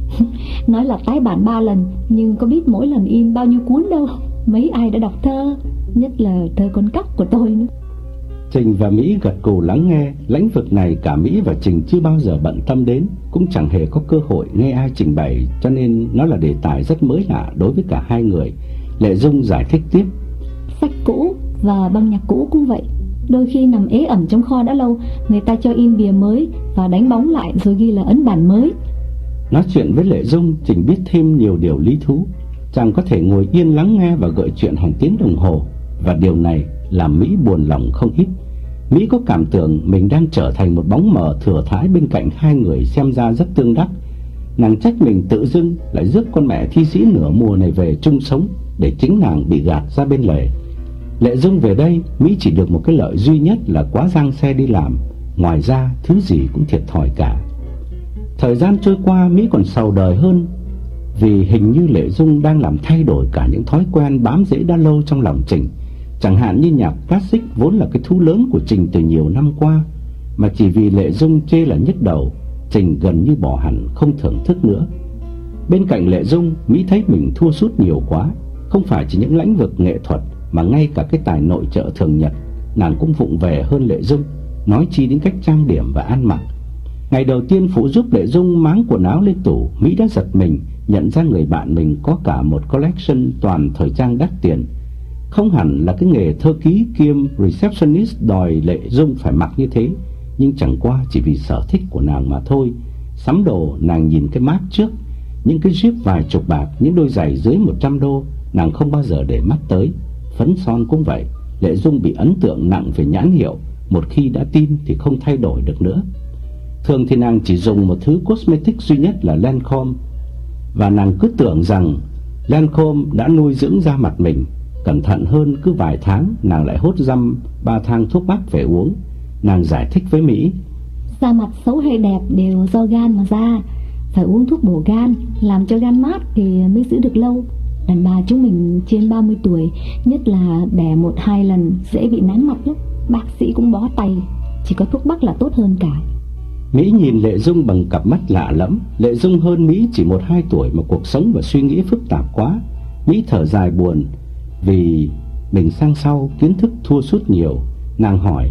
Nói là tái bản ba lần, nhưng có biết mỗi lần in bao nhiêu cuốn đâu. Mấy ai đã đọc thơ, nhất là thơ con cóc của tôi nữa. Trình và Mỹ gật gù lắng nghe. Lĩnh vực này cả Mỹ và Trình chưa bao giờ bận tâm đến, cũng chẳng hề có cơ hội nghe ai trình bày, cho nên nó là đề tài rất mới lạ đối với cả hai người. Lệ Dung giải thích tiếp: Sách cũ và băng nhạc cũ cũng vậy. Đôi khi nằm ế ẩm trong kho đã lâu, người ta cho in bìa mới và đánh bóng lại rồi ghi là ấn bản mới. Nói chuyện với Lệ Dung, Trình biết thêm nhiều điều lý thú. Chàng có thể ngồi yên lắng nghe và gợi chuyện hàng tiếng đồng hồ, và điều này làm Mỹ buồn lòng không ít. Mỹ có cảm tưởng mình đang trở thành một bóng mờ thừa thãi bên cạnh hai người xem ra rất tương đắc. Nàng trách mình tự dưng lại rước con mẹ thi sĩ nửa mùa này về chung sống, để chính nàng bị gạt ra bên lề. Lệ Dung về đây, Mỹ chỉ được một cái lợi duy nhất là quá giang xe đi làm. Ngoài ra thứ gì cũng thiệt thòi cả. Thời gian trôi qua, Mỹ còn sầu đời hơn, vì hình như Lệ Dung đang làm thay đổi cả những thói quen bám rễ đã lâu trong lòng Trình. Chẳng hạn như nhạc classic vốn là cái thú lớn của Trình từ nhiều năm qua, mà chỉ vì Lệ Dung chê là nhức đầu, Trình gần như bỏ hẳn không thưởng thức nữa. Bên cạnh Lệ Dung, Mỹ thấy mình thua sút nhiều quá. Không phải chỉ những lĩnh vực nghệ thuật, mà ngay cả cái tài nội trợ thường nhật nàng cũng vụng về hơn Lệ Dung, nói chi đến cách trang điểm và ăn mặc. Ngày đầu tiên phụ giúp Lệ Dung máng quần áo lên tủ, Mỹ đã giật mình nhận ra người bạn mình có cả một collection toàn thời trang đắt tiền. Không hẳn là cái nghề thơ ký kiêm receptionist đòi Lệ Dung phải mặc như thế, nhưng chẳng qua chỉ vì sở thích của nàng mà thôi. Sắm đồ nàng nhìn cái mác trước, những cái jeep vài chục bạc, những đôi giày dưới một trăm đô, nàng không bao giờ để mắt tới. Phấn son cũng vậy, Lệ Dung bị ấn tượng nặng về nhãn hiệu, một khi đã tin thì không thay đổi được nữa. Thường thì nàng chỉ dùng một thứ cosmetic duy nhất là Lancome, và nàng cứ tưởng rằng Lancome đã nuôi dưỡng da mặt mình. Cẩn thận hơn, cứ vài tháng nàng lại hốt dăm ba thang thuốc bắc về uống. Nàng giải thích với Mỹ: Da mặt xấu hay đẹp đều do gan mà ra, phải uống thuốc bổ gan, làm cho gan mát thì mới giữ được lâu. Đàn bà chúng mình trên ba mươi tuổi, nhất là đẻ một hai lần, dễ bị nám mặt lắm. Bác sĩ cũng bó tay, chỉ có thuốc bắc là tốt hơn cả. Mỹ nhìn Lệ Dung bằng cặp mắt lạ lẫm. Lệ Dung hơn Mỹ chỉ một hai tuổi mà cuộc sống và suy nghĩ phức tạp quá. Mỹ thở dài buồn vì mình sang sau kiến thức thua sút nhiều. Nàng hỏi: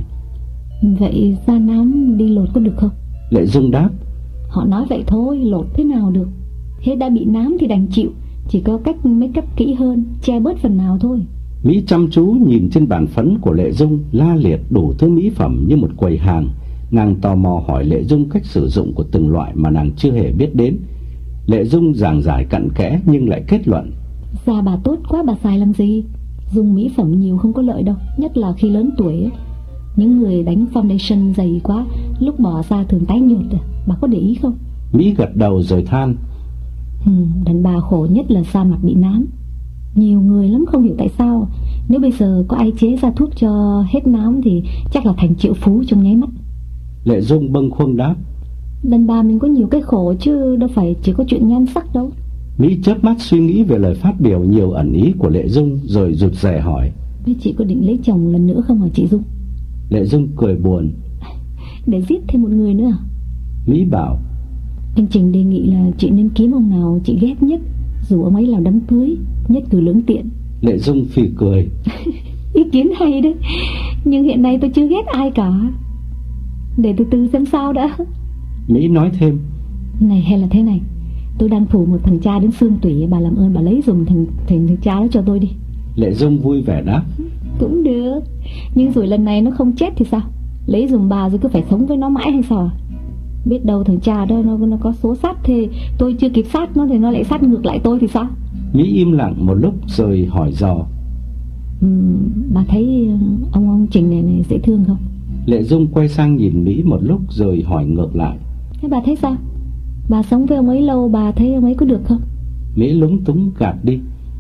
Vậy da nám đi lột có được không? Lệ Dung đáp: Họ nói vậy thôi, lột thế nào được. Hết đã bị nám thì đành chịu, chỉ có cách make up kỹ hơn, che bớt phần nào thôi. Mỹ chăm chú nhìn trên bàn phấn của Lệ Dung la liệt đủ thứ mỹ phẩm như một quầy hàng. Nàng tò mò hỏi Lệ Dung cách sử dụng của từng loại mà nàng chưa hề biết đến. Lệ Dung giảng giải cặn kẽ nhưng lại kết luận: Da bà tốt quá, bà xài làm gì? Dùng mỹ phẩm nhiều không có lợi đâu, nhất là khi lớn tuổi ấy. Những người đánh foundation dày quá, lúc bỏ ra thường tái nhợt à, bà có để ý không? Mỹ gật đầu rồi than: ừ, Đàn bà khổ nhất là da mặt bị nám. Nhiều người lắm không hiểu tại sao. Nếu bây giờ có ai chế ra thuốc cho hết nám thì chắc là thành triệu phú trong nháy mắt. Lệ Dung bâng khuâng đáp: Đàn bà mình có nhiều cái khổ chứ đâu phải chỉ có chuyện nhan sắc đâu. Mỹ chớp mắt suy nghĩ về lời phát biểu nhiều ẩn ý của Lệ Dung rồi rụt rè hỏi: Thế chị có định lấy chồng lần nữa không hả chị Dung? Lệ Dung cười buồn: Để giết thêm một người nữa à? Mỹ bảo: Anh Trình đề nghị là chị nên kiếm ông nào chị ghét nhất, dù ông ấy làm đám cưới, nhất cử lưỡng tiện. Lệ Dung phì cười: Ý kiến hay đấy, nhưng hiện nay tôi chưa ghét ai cả. Để từ từ xem sao đã. Mỹ nói thêm: Này hay là thế này, tôi đang phủ một thằng cha đến xương tủy, bà làm ơn bà lấy dùm thằng, thằng, thằng cha đó cho tôi đi. Lệ Dung vui vẻ đáp: Cũng được, nhưng rồi lần này nó không chết thì sao? lấy giùm bà rồi cứ phải sống với nó mãi hay sao? Biết đâu thằng cha đó nó, nó có số sát thì tôi chưa kịp sát nó thì nó lại sát ngược lại tôi thì sao? Mỹ im lặng một lúc rồi hỏi dò. Ừ, bà thấy ông ông Trình này, này dễ thương không? Lệ Dung quay sang nhìn Mỹ một lúc rồi hỏi ngược lại. Thế bà thấy sao? Bà sống với ông ấy lâu, bà thấy ông ấy có được không? Mỹ lúng túng gạt đi.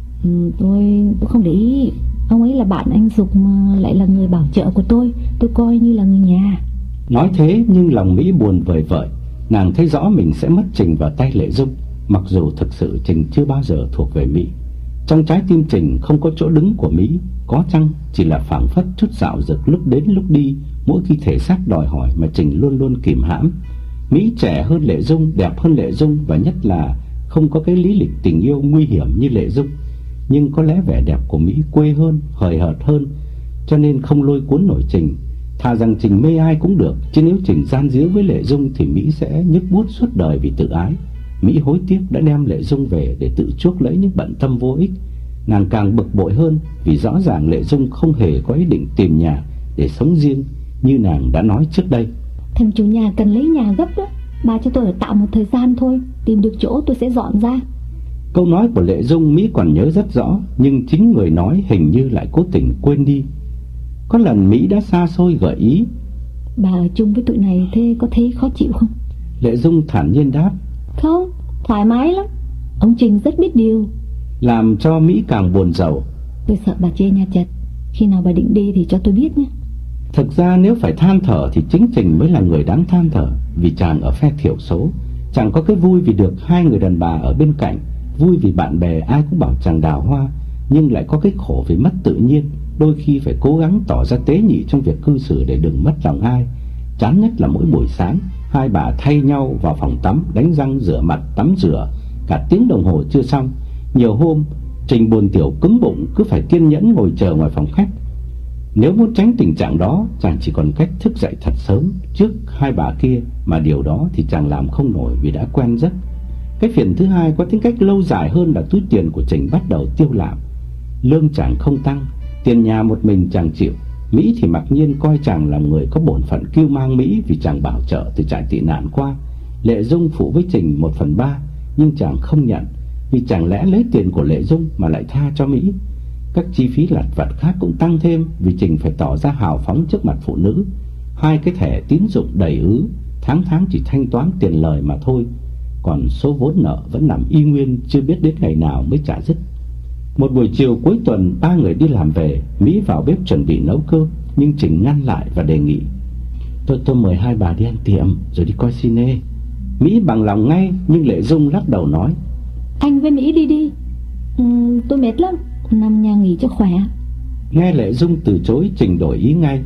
Ừ, tôi, tôi không để ý. Ông ấy là bạn anh Dục mà lại là người bảo trợ của tôi. Tôi coi như là người nhà. Nói thế nhưng lòng Mỹ buồn vời vợi. Nàng thấy rõ mình sẽ mất Trình vào tay Lệ Dung, mặc dù thực sự Trình chưa bao giờ thuộc về Mỹ. Trong trái tim Trình không có chỗ đứng của Mỹ, có chăng chỉ là phảng phất chút dạo dực lúc đến lúc đi, mỗi khi thể xác đòi hỏi mà Trình luôn luôn kìm hãm. Mỹ trẻ hơn Lệ Dung, đẹp hơn Lệ Dung, và nhất là không có cái lý lịch tình yêu nguy hiểm như Lệ Dung. Nhưng có lẽ vẻ đẹp của Mỹ quê hơn, hời hợt hơn, cho nên không lôi cuốn nổi Trình. Thà rằng Trình mê ai cũng được, chứ nếu Trình gian díu với Lệ Dung thì Mỹ sẽ nhức buốt suốt đời vì tự ái. Mỹ hối tiếc đã đem Lệ Dung về để tự chuốc lấy những bận tâm vô ích. Nàng càng bực bội hơn vì rõ ràng Lệ Dung không hề có ý định tìm nhà để sống riêng như nàng đã nói trước đây. Thằng chủ nhà cần lấy nhà gấp đó. Bà cho tôi ở tạm một thời gian thôi, tìm được chỗ tôi sẽ dọn ra. Câu nói của Lệ Dung Mỹ còn nhớ rất rõ, nhưng chính người nói hình như lại cố tình quên đi. Có lần Mỹ đã xa xôi gợi ý. Bà ở chung với tụi này thế có thấy khó chịu không? Lệ Dung thản nhiên đáp. Không, thoải mái lắm. Ông Trình rất biết điều. Làm cho Mỹ càng buồn rầu. Tôi sợ bà chê nhà chật. Khi nào bà định đi thì cho tôi biết nhé. Thực ra nếu phải than thở thì chính Trình mới là người đáng than thở. Vì chàng ở phe thiểu số, chàng có cái vui vì được hai người đàn bà ở bên cạnh, vui vì bạn bè ai cũng bảo chàng đào hoa, nhưng lại có cái khổ vì mất tự nhiên. Đôi khi phải cố gắng tỏ ra tế nhị trong việc cư xử để đừng mất lòng ai. Chán nhất là mỗi buổi sáng hai bà thay nhau vào phòng tắm, đánh răng, rửa mặt, tắm rửa, cả tiếng đồng hồ chưa xong. Nhiều hôm Trình buồn tiểu cứng bụng, cứ phải kiên nhẫn ngồi chờ ngoài phòng khách. Nếu muốn tránh tình trạng đó, chàng chỉ còn cách thức dậy thật sớm trước hai bà kia, mà điều đó thì chàng làm không nổi vì đã quen giấc. Cái phiền thứ hai có tính cách lâu dài hơn là túi tiền của Trình bắt đầu tiêu lạm. Lương chàng không tăng, tiền nhà một mình chàng chịu. Mỹ thì mặc nhiên coi chàng là người có bổn phận cưu mang Mỹ vì chàng bảo trợ từ trại tị nạn qua. Lệ Dung phụ với Trình một phần ba, nhưng chàng không nhận, vì chẳng lẽ lấy tiền của Lệ Dung mà lại tha cho Mỹ. Các chi phí lặt vặt khác cũng tăng thêm vì Trình phải tỏ ra hào phóng trước mặt phụ nữ. Hai cái thẻ tín dụng đầy ứ, tháng tháng chỉ thanh toán tiền lời mà thôi, còn số vốn nợ vẫn nằm y nguyên, chưa biết đến ngày nào mới trả dứt. Một buổi chiều cuối tuần, ba người đi làm về, Mỹ vào bếp chuẩn bị nấu cơm, nhưng Trình ngăn lại và đề nghị. Tôi tôi mời hai bà đi ăn tiệm rồi đi coi cine. Mỹ bằng lòng ngay, nhưng Lệ Dung lắc đầu nói. Anh với Mỹ đi đi. ừ, Tôi mệt lắm, nằm nhà nghỉ cho khỏe. Nghe Lệ Dung từ chối, Trình đổi ý ngay.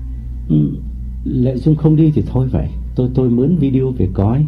ừ, Lệ Dung không đi thì thôi vậy, Tôi tôi mướn video về coi.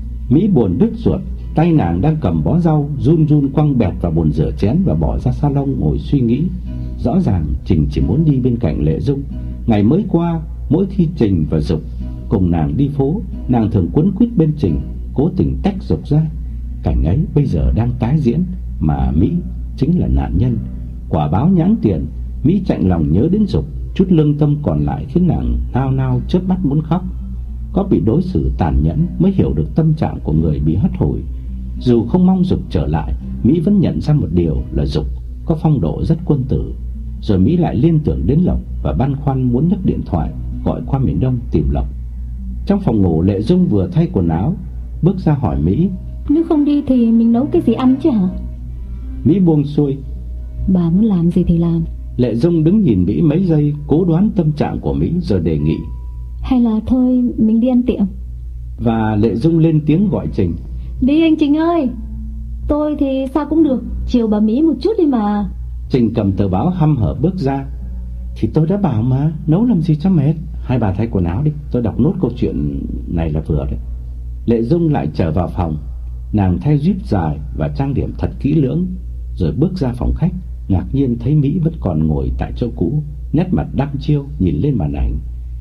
Mỹ buồn đứt ruột, tay nàng đang cầm bó rau run run quăng bẹt vào bồn rửa chén và bỏ ra salon ngồi suy nghĩ. Rõ ràng Trình chỉ muốn đi bên cạnh Lệ Dung. Ngày mới qua, mỗi khi Trình và Dục cùng nàng đi phố, nàng thường quấn quýt bên Trình, cố tình tách Dục ra. Cảnh ấy bây giờ đang tái diễn, mà Mỹ chính là nạn nhân. Quả báo nhãn tiền, Mỹ chạnh lòng nhớ đến Dục, chút lương tâm còn lại khiến nàng nao nao chớp mắt muốn khóc. Có bị đối xử tàn nhẫn mới hiểu được tâm trạng của người bị hất hủi. Dù không mong Dục trở lại, Mỹ vẫn nhận ra một điều là Dục có phong độ rất quân tử. Rồi Mỹ lại liên tưởng đến Lộc và băn khoăn muốn nhấc điện thoại gọi qua miền Đông tìm Lộc. Trong phòng ngủ, Lệ Dung vừa thay quần áo bước ra hỏi Mỹ. Nếu không đi thì mình nấu cái gì ăn chứ hả? Mỹ buông xuôi. Bà muốn làm gì thì làm. Lệ Dung đứng nhìn Mỹ mấy giây, cố đoán tâm trạng của Mỹ rồi đề nghị. Hay là thôi mình đi ăn tiệm. Và Lệ Dung lên tiếng gọi Trình. Đi anh Trình ơi. Tôi thì sao cũng được, chiều bà Mỹ một chút đi mà. Trình cầm tờ báo hăm hở bước ra. Thì tôi đã bảo mà, nấu làm gì cho mệt. Hai bà thay quần áo đi, tôi đọc nốt câu chuyện này là vừa đấy. Lệ Dung lại trở vào phòng. Nàng thay jeep dài và trang điểm thật kỹ lưỡng, rồi bước ra phòng khách. Ngạc nhiên thấy Mỹ vẫn còn ngồi tại chỗ cũ, nét mặt đăm chiêu nhìn lên màn ảnh.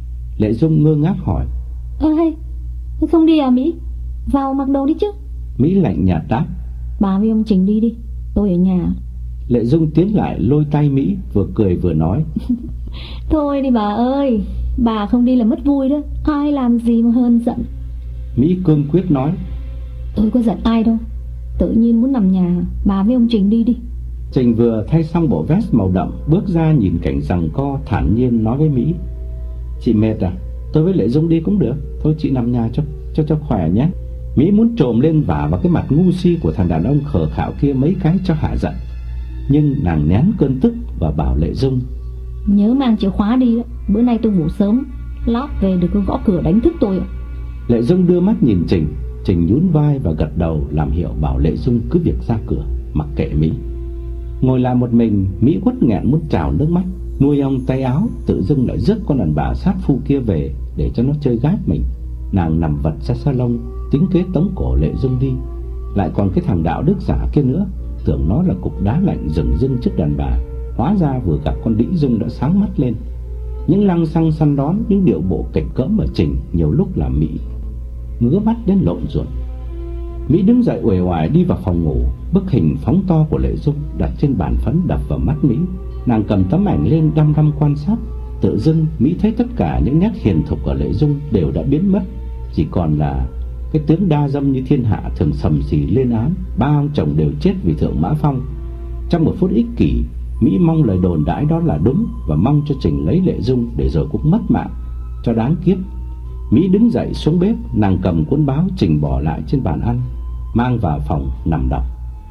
Lệ Dung ngơ ngác hỏi. Ơ hay, không đi à Mỹ? Vào mặc đồ đi chứ. Mỹ lạnh nhạt đáp. Bà với ông Trình đi đi, tôi ở nhà. Lệ Dung tiến lại lôi tay Mỹ, vừa cười vừa nói: Thôi đi bà ơi, bà không đi là mất vui đó. Ai làm gì mà hơn giận. Mỹ cương quyết nói: Tôi có giận ai đâu, tự nhiên muốn nằm nhà. Bà với ông Trình đi đi. Trình vừa thay xong bộ vest màu đậm, bước ra nhìn cảnh giằng co, thản nhiên nói với Mỹ: Chị mệt à? Tôi với Lệ Dung đi cũng được. Thôi chị nằm nhà cho cho cho khỏe nhé. Mỹ muốn trồm lên vả vào cái mặt ngu si của thằng đàn ông khờ khạo kia mấy cái cho hạ giận, nhưng nàng nén cơn tức và bảo Lệ Dung: Nhớ mang chìa khóa đi đó. Bữa nay tôi ngủ sớm, lát về được có gõ cửa đánh thức tôi. Lệ Dung đưa mắt nhìn Trình. Trình nhún vai và gật đầu làm hiệu bảo Lệ Dung cứ việc ra cửa, mặc kệ Mỹ. Ngồi lại một mình, Mỹ uất nghẹn muốn trào nước mắt, nuôi ong tay áo, tự dưng lại rước con đàn bà sát phu kia về để cho nó chơi gái mình. Nàng nằm vật ra salon, tính kế tống cổ Lệ Dung đi. Lại còn cái thằng đạo đức giả kia nữa, tưởng nó là cục đá lạnh dừng dưng trước đàn bà, hóa ra vừa gặp con đĩ Dung đã sáng mắt lên. Những lăng xăng săn đón, những điệu bộ kịch cỡm ở Trình nhiều lúc làm Mỹ ngứa mắt đến lộn ruột. Mỹ đứng dậy uể oải đi vào phòng ngủ. Bức hình phóng to của Lệ Dung đặt trên bàn phấn đập vào mắt Mỹ. Nàng cầm tấm ảnh lên đăm đăm quan sát. Tự dưng Mỹ thấy tất cả những nét hiền thục ở Lệ Dung đều đã biến mất, chỉ còn là cái tướng đa dâm như thiên hạ thường sầm sì lên án ba ông chồng đều chết vì Thượng Mã Phong. Trong một phút ích kỷ, Mỹ mong lời đồn đãi đó là đúng và mong cho Trình lấy Lệ Dung để rồi cũng mất mạng cho đáng kiếp. Mỹ đứng dậy xuống bếp, nàng cầm cuốn báo Trình bỏ lại trên bàn ăn, mang vào phòng nằm đọc.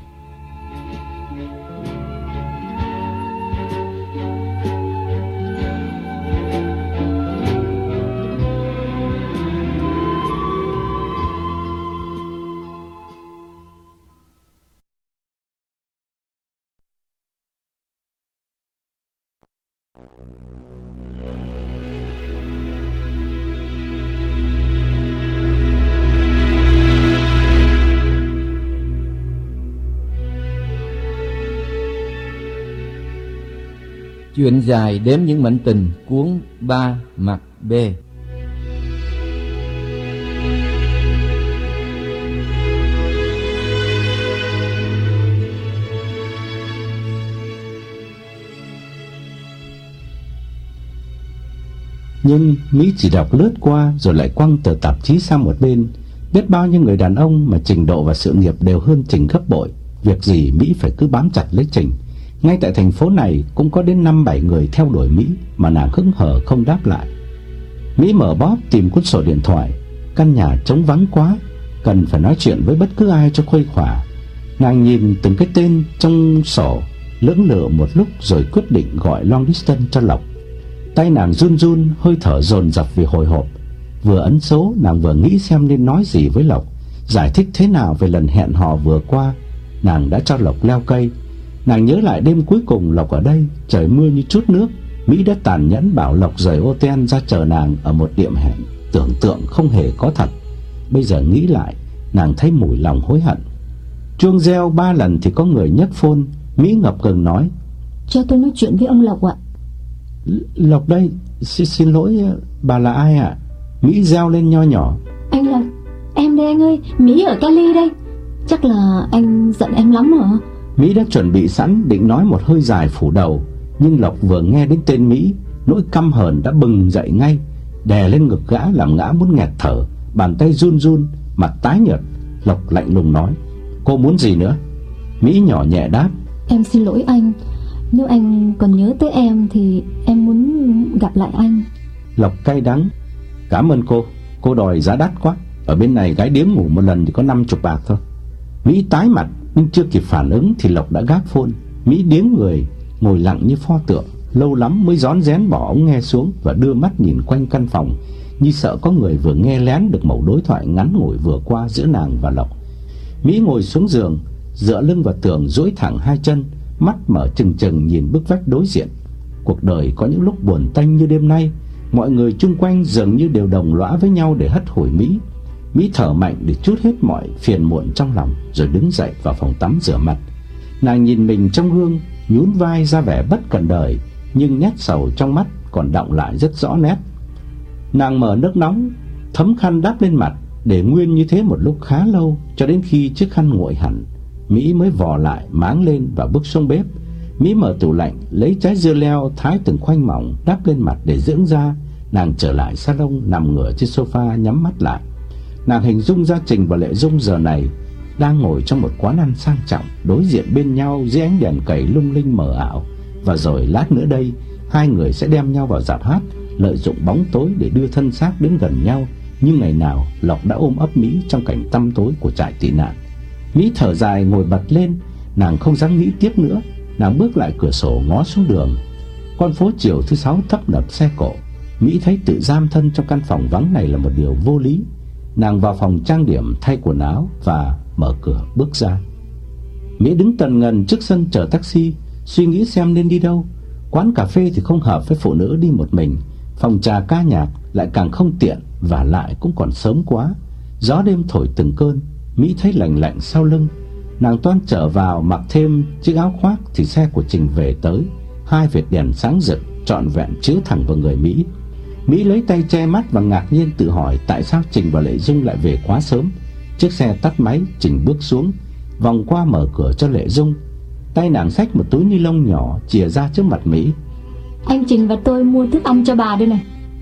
Chuyện dài đếm những mảnh tình, cuốn ba mặt B. Nhưng Mỹ chỉ đọc lướt qua rồi lại quăng tờ tạp chí sang một bên. Biết bao nhiêu người đàn ông mà trình độ và sự nghiệp đều hơn Trình gấp bội, việc gì Mỹ phải cứ bám chặt lấy Trình. Ngay tại thành phố này cũng có đến năm bảy người theo đuổi Mỹ mà nàng hững hờ không đáp lại. Mỹ mở bóp tìm cuốn sổ điện thoại. Căn nhà trống vắng quá, cần phải nói chuyện với bất cứ ai cho khuây khỏa. Nàng nhìn từng cái tên trong sổ, lưỡng lự một lúc rồi quyết định gọi long distance cho Lộc. Tay nàng run run, hơi thở dồn dập vì hồi hộp. Vừa ấn số, nàng vừa nghĩ xem nên nói gì với Lộc, giải thích thế nào về lần hẹn hò vừa qua. Nàng đã cho Lộc leo cây. Nàng nhớ lại đêm cuối cùng Lộc ở đây, trời mưa như trút nước. Mỹ đã tàn nhẫn bảo Lộc rời hotel ra chờ nàng ở một điểm hẹn tưởng tượng không hề có thật. Bây giờ nghĩ lại, nàng thấy mùi lòng hối hận. Chuông reo ba lần thì có người nhấc phone. Mỹ ngập ngừng nói: Cho tôi nói chuyện với ông Lộc ạ. Lộc đây, xin, xin lỗi, bà là ai ạ? Mỹ reo lên nho nhỏ: Anh Lộc, em đây anh ơi, Mỹ ở Cali đây. Chắc là anh giận em lắm hả? Mỹ đã chuẩn bị sẵn định nói một hơi dài phủ đầu, nhưng Lộc vừa nghe đến tên Mỹ, nỗi căm hờn đã bừng dậy ngay, đè lên ngực gã làm gã muốn nghẹt thở. Bàn tay run run, mặt tái nhợt. Lộc lạnh lùng nói: Cô muốn gì nữa? Mỹ nhỏ nhẹ đáp: Em xin lỗi anh. Nếu anh còn nhớ tới em thì em muốn gặp lại anh. Lộc cay đắng: Cảm ơn cô, cô đòi giá đắt quá. Ở bên này gái điếm ngủ một lần thì có năm chục bạc thôi. Mỹ tái mặt nhưng chưa kịp phản ứng thì Lộc đã gác phone. Mỹ điếng người, ngồi lặng như pho tượng, lâu lắm mới rón rén bỏ ống nghe xuống và đưa mắt nhìn quanh căn phòng, như sợ có người vừa nghe lén được mẩu đối thoại ngắn ngủi vừa qua giữa nàng và Lộc. Mỹ ngồi xuống giường, dựa lưng vào tường, duỗi thẳng hai chân, mắt mở trừng trừng nhìn bức vách đối diện. Cuộc đời có những lúc buồn tanh như đêm nay, mọi người chung quanh dường như đều đồng lõa với nhau để hất hủi Mỹ. Mỹ thở mạnh để trút hết mọi phiền muộn trong lòng, rồi đứng dậy vào phòng tắm rửa mặt. Nàng nhìn mình trong gương, nhún vai ra vẻ bất cần đời, nhưng nét sầu trong mắt còn đọng lại rất rõ nét. Nàng mở nước nóng, thấm khăn đắp lên mặt, để nguyên như thế một lúc khá lâu, cho đến khi chiếc khăn nguội hẳn, Mỹ mới vò lại, máng lên và bước xuống bếp. Mỹ mở tủ lạnh, lấy trái dưa leo thái từng khoanh mỏng đắp lên mặt để dưỡng da. Nàng trở lại salon, nằm ngửa trên sofa nhắm mắt lại. Nàng hình dung ra Trình và Lệ Dung giờ này đang ngồi trong một quán ăn sang trọng, đối diện bên nhau dưới ánh đèn cầy lung linh mờ ảo. Và rồi lát nữa đây, hai người sẽ đem nhau vào rạp hát, lợi dụng bóng tối để đưa thân xác đến gần nhau, như ngày nào Lộc đã ôm ấp Mỹ trong cảnh tăm tối của trại tị nạn. Mỹ thở dài ngồi bật lên, nàng không dám nghĩ tiếp nữa. Nàng bước lại cửa sổ ngó xuống đường. Con phố chiều thứ sáu tấp nập xe cộ. Mỹ thấy tự giam thân trong căn phòng vắng này là một điều vô lý. Nàng vào phòng trang điểm thay quần áo và mở cửa bước ra. Mỹ đứng tần ngần trước sân chờ taxi, suy nghĩ xem nên đi đâu. Quán cà phê thì không hợp với phụ nữ đi một mình, phòng trà ca nhạc lại càng không tiện, và lại cũng còn sớm quá. Gió đêm thổi từng cơn, Mỹ thấy lạnh lạnh sau lưng. Nàng toan trở vào mặc thêm chiếc áo khoác thì xe của Trình về tới. Hai vệt đèn sáng rực trọn vẹn chiếu thẳng vào người Mỹ. Mỹ lấy tay che mắt và ngạc nhiên tự hỏi tại sao Trình và Lệ Dung lại về quá sớm. Chiếc xe tắt máy, Trình bước xuống, vòng qua mở cửa cho Lệ Dung. Tay nàng xách một túi ni lông nhỏ chìa ra trước mặt Mỹ. Anh Trình và tôi mua thức ăn cho bà đây này.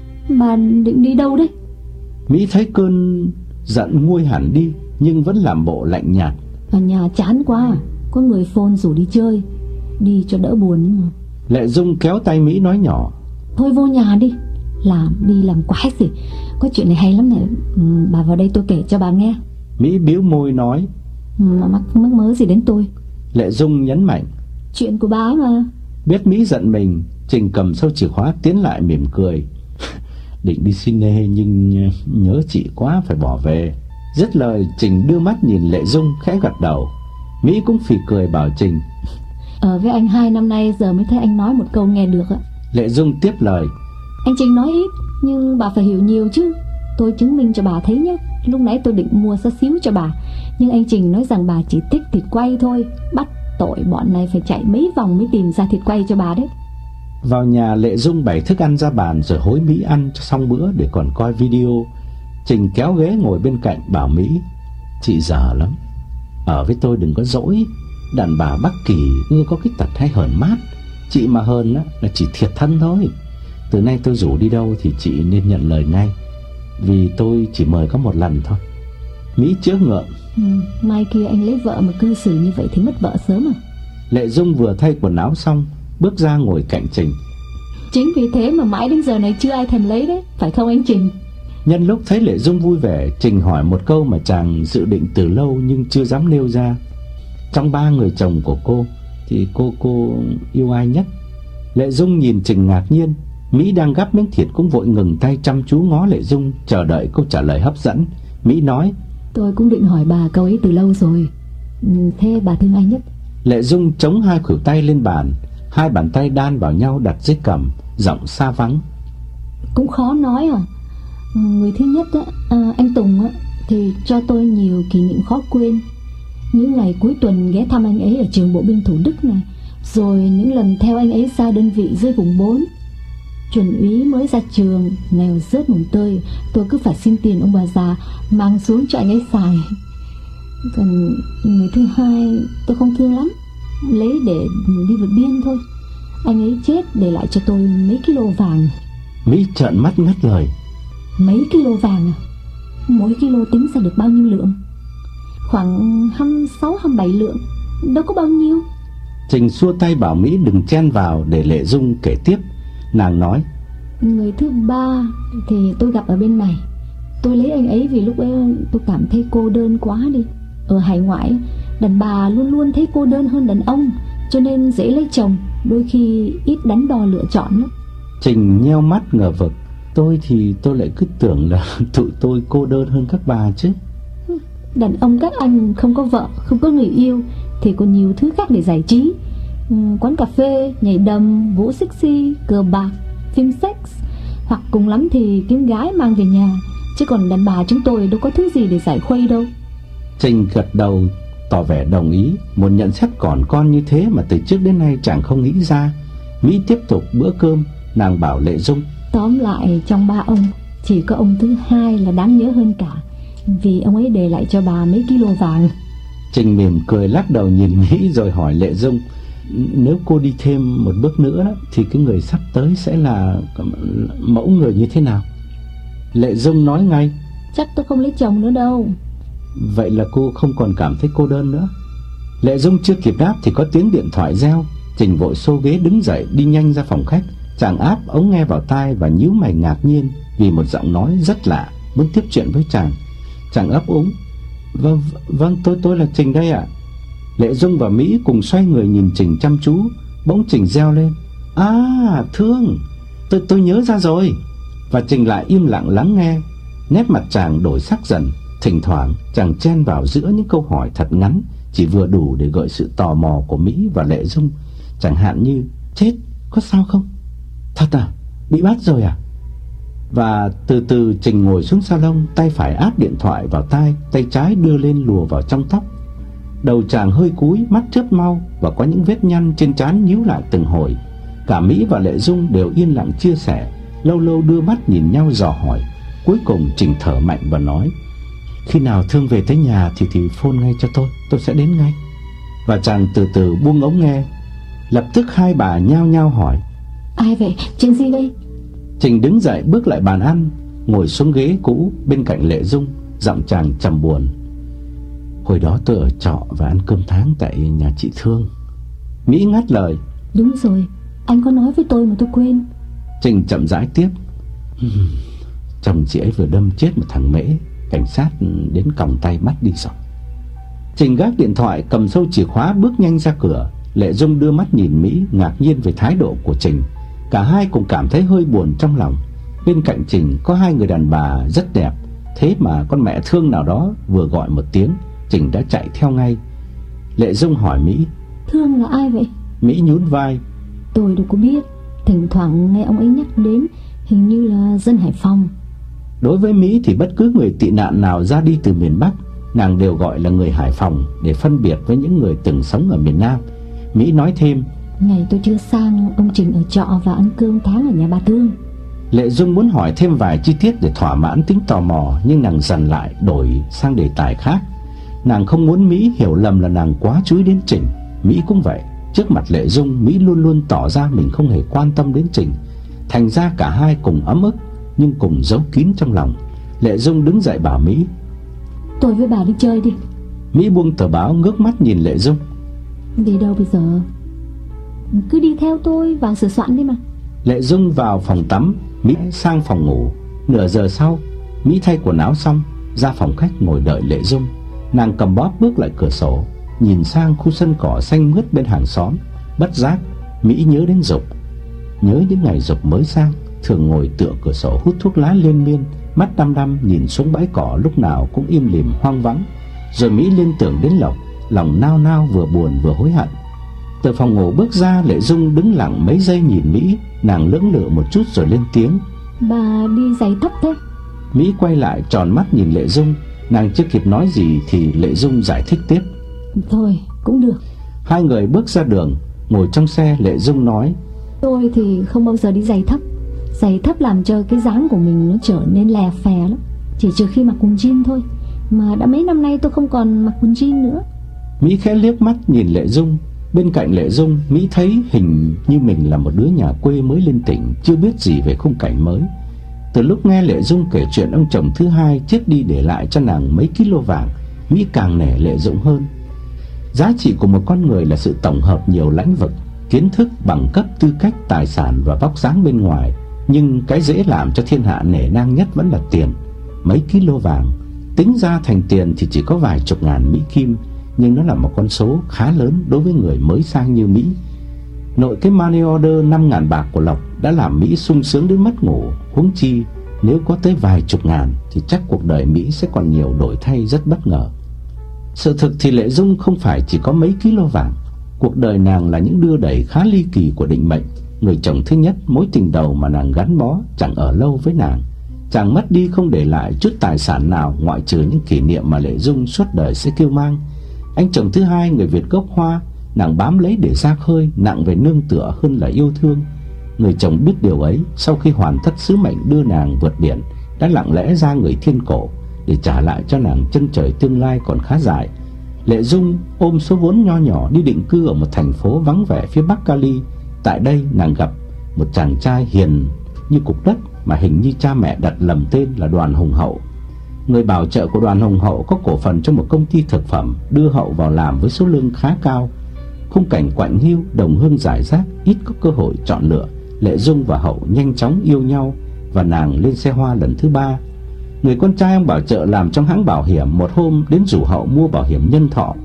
Bà định đi đâu đấy? Mỹ thấy cơn giận nguôi hẳn đi, nhưng vẫn làm bộ lạnh nhạt. Ở nhà chán quá, có người phone rủ đi chơi, đi cho đỡ buồn mà. Lệ Dung kéo tay Mỹ nói nhỏ. Thôi vô nhà đi, làm đi làm quái gì. Có chuyện này hay lắm này, ừ, bà vào đây tôi kể cho bà nghe. Mỹ bĩu môi nói. Mà mắc mắc mớ gì đến tôi? Lệ Dung nhấn mạnh. Chuyện của bà mà. Biết Mỹ giận mình, Trình cầm sâu chìa khóa tiến lại mỉm cười. Định đi cine nhưng nhớ chị quá phải bỏ về. Dứt lời, Trình đưa mắt nhìn Lệ Dung khẽ gật đầu. Mỹ cũng phì cười bảo Trình. Ở với anh hai năm nay giờ mới thấy anh nói một câu nghe được ạ. Lệ Dung tiếp lời. Anh Trình nói ít, nhưng bà phải hiểu nhiều chứ. Tôi chứng minh cho bà thấy nhé. Lúc nãy tôi định mua xá xíu cho bà, nhưng anh Trình nói rằng bà chỉ thích thịt quay thôi. Bắt tội bọn này phải chạy mấy vòng mới tìm ra thịt quay cho bà đấy. Vào nhà, Lệ Dung bày thức ăn ra bàn rồi hối Mỹ ăn cho xong bữa để còn coi video. Trình kéo ghế ngồi bên cạnh bảo Mỹ. Chị dở lắm, ở với tôi đừng có dỗi. Đàn bà Bắc Kỳ ưa có cái tật hay hờn mát. Chị mà hờn á là chỉ thiệt thân thôi. Từ nay tôi rủ đi đâu thì chị nên nhận lời ngay, vì tôi chỉ mời có một lần thôi. Mỹ chữa ngượng. ừ, Mai kia anh lấy vợ mà cư xử như vậy thì mất vợ sớm à. Lệ Dung vừa thay quần áo xong bước ra ngồi cạnh Trình. Chính vì thế mà mãi đến giờ này chưa ai thèm lấy đấy, phải không anh Trình? Nhân lúc thấy Lệ Dung vui vẻ, Trình hỏi một câu mà chàng dự định từ lâu nhưng chưa dám nêu ra. Trong ba người chồng của cô thì cô cô yêu ai nhất? Lệ Dung nhìn Trình ngạc nhiên. Mỹ đang gắp miếng thịt cũng vội ngừng tay chăm chú ngó Lệ Dung, chờ đợi câu trả lời hấp dẫn. Mỹ nói. Tôi cũng định hỏi bà câu ấy từ lâu rồi. Thế bà thương ai nhất? Lệ Dung chống hai khuỷu tay lên bàn, hai bàn tay đan vào nhau đặt dưới cằm, giọng xa vắng. Cũng khó nói à. Người thứ nhất á, à, anh Tùng á, thì cho tôi nhiều kỷ niệm khó quên. Những ngày cuối tuần ghé thăm anh ấy ở trường bộ binh Thủ Đức này, rồi những lần theo anh ấy ra đơn vị dưới vùng bốn. Chuẩn úy mới ra trường, nghèo rớt mồng tơi, tôi cứ phải xin tiền ông bà già mang xuống cho anh ấy xài. Còn người thứ hai tôi không thương lắm, lấy để đi vượt biên thôi. Anh ấy chết để lại cho tôi mấy kilo vàng. Mỹ trợn mắt ngắt lời. Mấy kilo vàng à? Mỗi kilo tính ra được bao nhiêu lượng? Khoảng hai mươi sáu, hai mươi bảy lượng, đâu có bao nhiêu. Trình xua tay bảo Mỹ đừng chen vào để Lệ Dung kể tiếp. Nàng nói. Người thứ ba thì tôi gặp ở bên này. Tôi lấy anh ấy vì lúc ấy tôi cảm thấy cô đơn quá đi. Ở hải ngoại, đàn bà luôn luôn thấy cô đơn hơn đàn ông, cho nên dễ lấy chồng, đôi khi ít đắn đo lựa chọn lắm. Trình nheo mắt ngờ vực. Tôi thì tôi lại cứ tưởng là tụi tôi cô đơn hơn các bà chứ. Đàn ông các anh không có vợ, không có người yêu thì còn nhiều thứ khác để giải trí. ừ, Quán cà phê, nhảy đầm, vũ sexy, cờ bạc, phim sex, hoặc cùng lắm thì kiếm gái mang về nhà. Chứ còn đàn bà chúng tôi đâu có thứ gì để giải khuây đâu. Trình gật đầu tỏ vẻ đồng ý. Một nhận xét còn con như thế mà từ trước đến nay chẳng không nghĩ ra. Mỹ tiếp tục bữa cơm. Nàng bảo Lệ Dung. Tóm lại trong ba ông, chỉ có ông thứ hai là đáng nhớ hơn cả, vì ông ấy để lại cho bà mấy kilo vàng. Trình mỉm cười lắc đầu nhìn Mỹ rồi hỏi Lệ Dung. nếu cô đi thêm một bước nữa đó, thì cái người sắp tới sẽ là mẫu người như thế nào? Lệ Dung nói ngay: Chắc tôi không lấy chồng nữa đâu. Vậy là cô không còn cảm thấy cô đơn nữa? Lệ Dung chưa kịp đáp thì có tiếng điện thoại reo. Trình vội xô ghế đứng dậy đi nhanh ra phòng khách. Chàng áp ống nghe vào tai và nhíu mày ngạc nhiên vì một giọng nói rất lạ muốn tiếp chuyện với chàng. Chàng ấp úng: Vâng, vâng tôi tôi là Trình đây ạ. Lệ Dung và Mỹ cùng xoay người nhìn Trình chăm chú. Bỗng Trình reo lên: À, Thương, tôi tôi nhớ ra rồi. Và Trình lại im lặng lắng nghe. Nét mặt chàng đổi sắc dần. Thỉnh thoảng chàng chen vào giữa những câu hỏi thật ngắn, chỉ vừa đủ để gợi sự tò mò của Mỹ và Lệ Dung. Chẳng hạn như: Chết, có sao không? Thật à? Bị bắt rồi à? Và từ từ Trình ngồi xuống salon, tay phải áp điện thoại vào tai, tay trái đưa lên lùa vào trong tóc. Đầu chàng hơi cúi, mắt chớp mau và có những vết nhăn trên trán nhíu lại từng hồi. Cả Mỹ và Lệ Dung đều yên lặng chia sẻ, lâu lâu đưa mắt nhìn nhau dò hỏi. Cuối cùng Trình thở mạnh và nói: Khi nào Thương về tới nhà thì thì phone ngay cho tôi, tôi sẽ đến ngay. Và chàng từ từ buông ống nghe. Lập tức hai bà nhao nhao hỏi: Ai vậy? Chuyện gì đây? Trình đứng dậy bước lại bàn ăn, ngồi xuống ghế cũ bên cạnh Lệ Dung. Giọng chàng trầm buồn: Hồi đó tôi ở trọ và ăn cơm tháng tại nhà chị Thương. Mỹ ngắt lời: Đúng rồi, anh có nói với tôi mà tôi quên. Trình chậm rãi tiếp: Chồng chị ấy vừa đâm chết một thằng Mễ, cảnh sát đến còng tay bắt đi rồi. Trình gác điện thoại, cầm sâu chìa khóa bước nhanh ra cửa. Lệ Dung đưa mắt nhìn Mỹ, ngạc nhiên về thái độ của Trình. Cả hai cùng cảm thấy hơi buồn trong lòng. Bên cạnh Trình có hai người đàn bà rất đẹp, thế mà con mẹ Thương nào đó vừa gọi một tiếng, Trình đã chạy theo ngay. Lệ Dung hỏi Mỹ: Thương là ai vậy? Mỹ nhún vai: Tôi đâu có biết, thỉnh thoảng nghe ông ấy nhắc đến, hình như là dân Hải Phòng. Đối với Mỹ thì bất cứ người tị nạn nào ra đi từ miền Bắc, nàng đều gọi là người Hải Phòng để phân biệt với những người từng sống ở miền Nam. Mỹ nói thêm: Ngày tôi chưa sang, ông Trình ở trọ và ăn cơm tháng ở nhà bà Thương. Lệ Dung muốn hỏi thêm vài chi tiết để thỏa mãn tính tò mò, nhưng nàng dần lại đổi sang đề tài khác. Nàng không muốn Mỹ hiểu lầm là nàng quá chú ý đến Trình. Mỹ cũng vậy. Trước mặt Lệ Dung, Mỹ luôn luôn tỏ ra mình không hề quan tâm đến Trình. Thành ra cả hai cùng ấm ức, nhưng cùng giấu kín trong lòng. Lệ Dung đứng dậy bảo Mỹ: Tôi với bà đi chơi đi. Mỹ buông tờ báo ngước mắt nhìn Lệ Dung: Đi đâu bây giờ? Cứ đi theo tôi vào sửa soạn đi mà. Lệ Dung vào phòng tắm, Mỹ sang phòng ngủ. Nửa giờ sau, Mỹ thay quần áo xong, ra phòng khách ngồi đợi Lệ Dung. Nàng cầm bóp bước lại cửa sổ, nhìn sang khu sân cỏ xanh mướt bên hàng xóm. Bất giác Mỹ nhớ đến Dục. Nhớ những ngày Dục mới sang, thường ngồi tựa cửa sổ hút thuốc lá liên miên, mắt đăm đăm nhìn xuống bãi cỏ lúc nào cũng im lìm hoang vắng. Rồi Mỹ liên tưởng đến Lộc, lòng nao nao vừa buồn vừa hối hận. Từ phòng ngủ bước ra, Lệ Dung đứng lặng mấy giây nhìn Mỹ. Nàng lưỡng lự một chút rồi lên tiếng: Bà đi giày thấp thế? Mỹ quay lại tròn mắt nhìn Lệ Dung. Nàng chưa kịp nói gì thì Lệ Dung giải thích tiếp: Thôi cũng được. Hai người bước ra đường. Ngồi trong xe, Lệ Dung nói: Tôi thì không bao giờ đi giày thấp. Giày thấp làm cho cái dáng của mình nó trở nên lè phè lắm. Chỉ trừ khi mặc quần jean thôi. Mà đã mấy năm nay tôi không còn mặc quần jean nữa. Mỹ khẽ liếc mắt nhìn Lệ Dung. Bên cạnh Lệ Dung, Mỹ thấy hình như mình là một đứa nhà quê mới lên tỉnh, chưa biết gì về khung cảnh mới. Từ lúc nghe Lệ Dung kể chuyện ông chồng thứ hai chết đi để lại cho nàng mấy kilo vàng, Mỹ càng nể Lệ Dung hơn. Giá trị của một con người là sự tổng hợp nhiều lĩnh vực: kiến thức, bằng cấp, tư cách, tài sản và vóc dáng bên ngoài. Nhưng cái dễ làm cho thiên hạ nể nang nhất vẫn là tiền. Mấy kilo vàng tính ra thành tiền thì chỉ có vài chục ngàn Mỹ Kim, nhưng nó là một con số khá lớn đối với người mới sang như Mỹ. Nội cái money order năm ngàn bạc của Lộc đã làm Mỹ sung sướng đến mất ngủ. Huống chi nếu có tới vài chục ngàn thì chắc cuộc đời Mỹ sẽ còn nhiều đổi thay rất bất ngờ. Sự thực thì Lệ Dung không phải chỉ có mấy kilo vàng. Cuộc đời nàng là những đưa đẩy khá ly kỳ của định mệnh. Người chồng thứ nhất, mối tình đầu mà nàng gắn bó, chẳng ở lâu với nàng. Chàng mất đi không để lại chút tài sản nào ngoại trừ những kỷ niệm mà Lệ Dung suốt đời sẽ kiêu mang. Anh chồng thứ hai, người Việt gốc Hoa, nàng bám lấy để ra khơi, nặng về nương tựa hơn là yêu thương. Người chồng biết điều ấy, sau khi hoàn tất sứ mệnh đưa nàng vượt biển, đã lặng lẽ ra người thiên cổ để trả lại cho nàng chân trời tương lai còn khá dài. Lệ Dung ôm số vốn nho nhỏ đi định cư ở một thành phố vắng vẻ phía bắc Cali. Tại đây nàng gặp một chàng trai hiền như cục đất mà hình như cha mẹ đặt lầm tên là Đoàn Hùng Hậu. Người bảo trợ của Đoàn Hùng Hậu có cổ phần trong một công ty thực phẩm, đưa Hậu vào làm với số lương khá cao. Khung cảnh quạnh hiu, đồng hương rải rác, ít có cơ hội chọn lựa. Lệ Dung và Hậu nhanh chóng yêu nhau và nàng lên xe hoa lần thứ ba. Người con trai ông bảo trợ làm trong hãng bảo hiểm một hôm đến rủ Hậu mua bảo hiểm nhân thọ.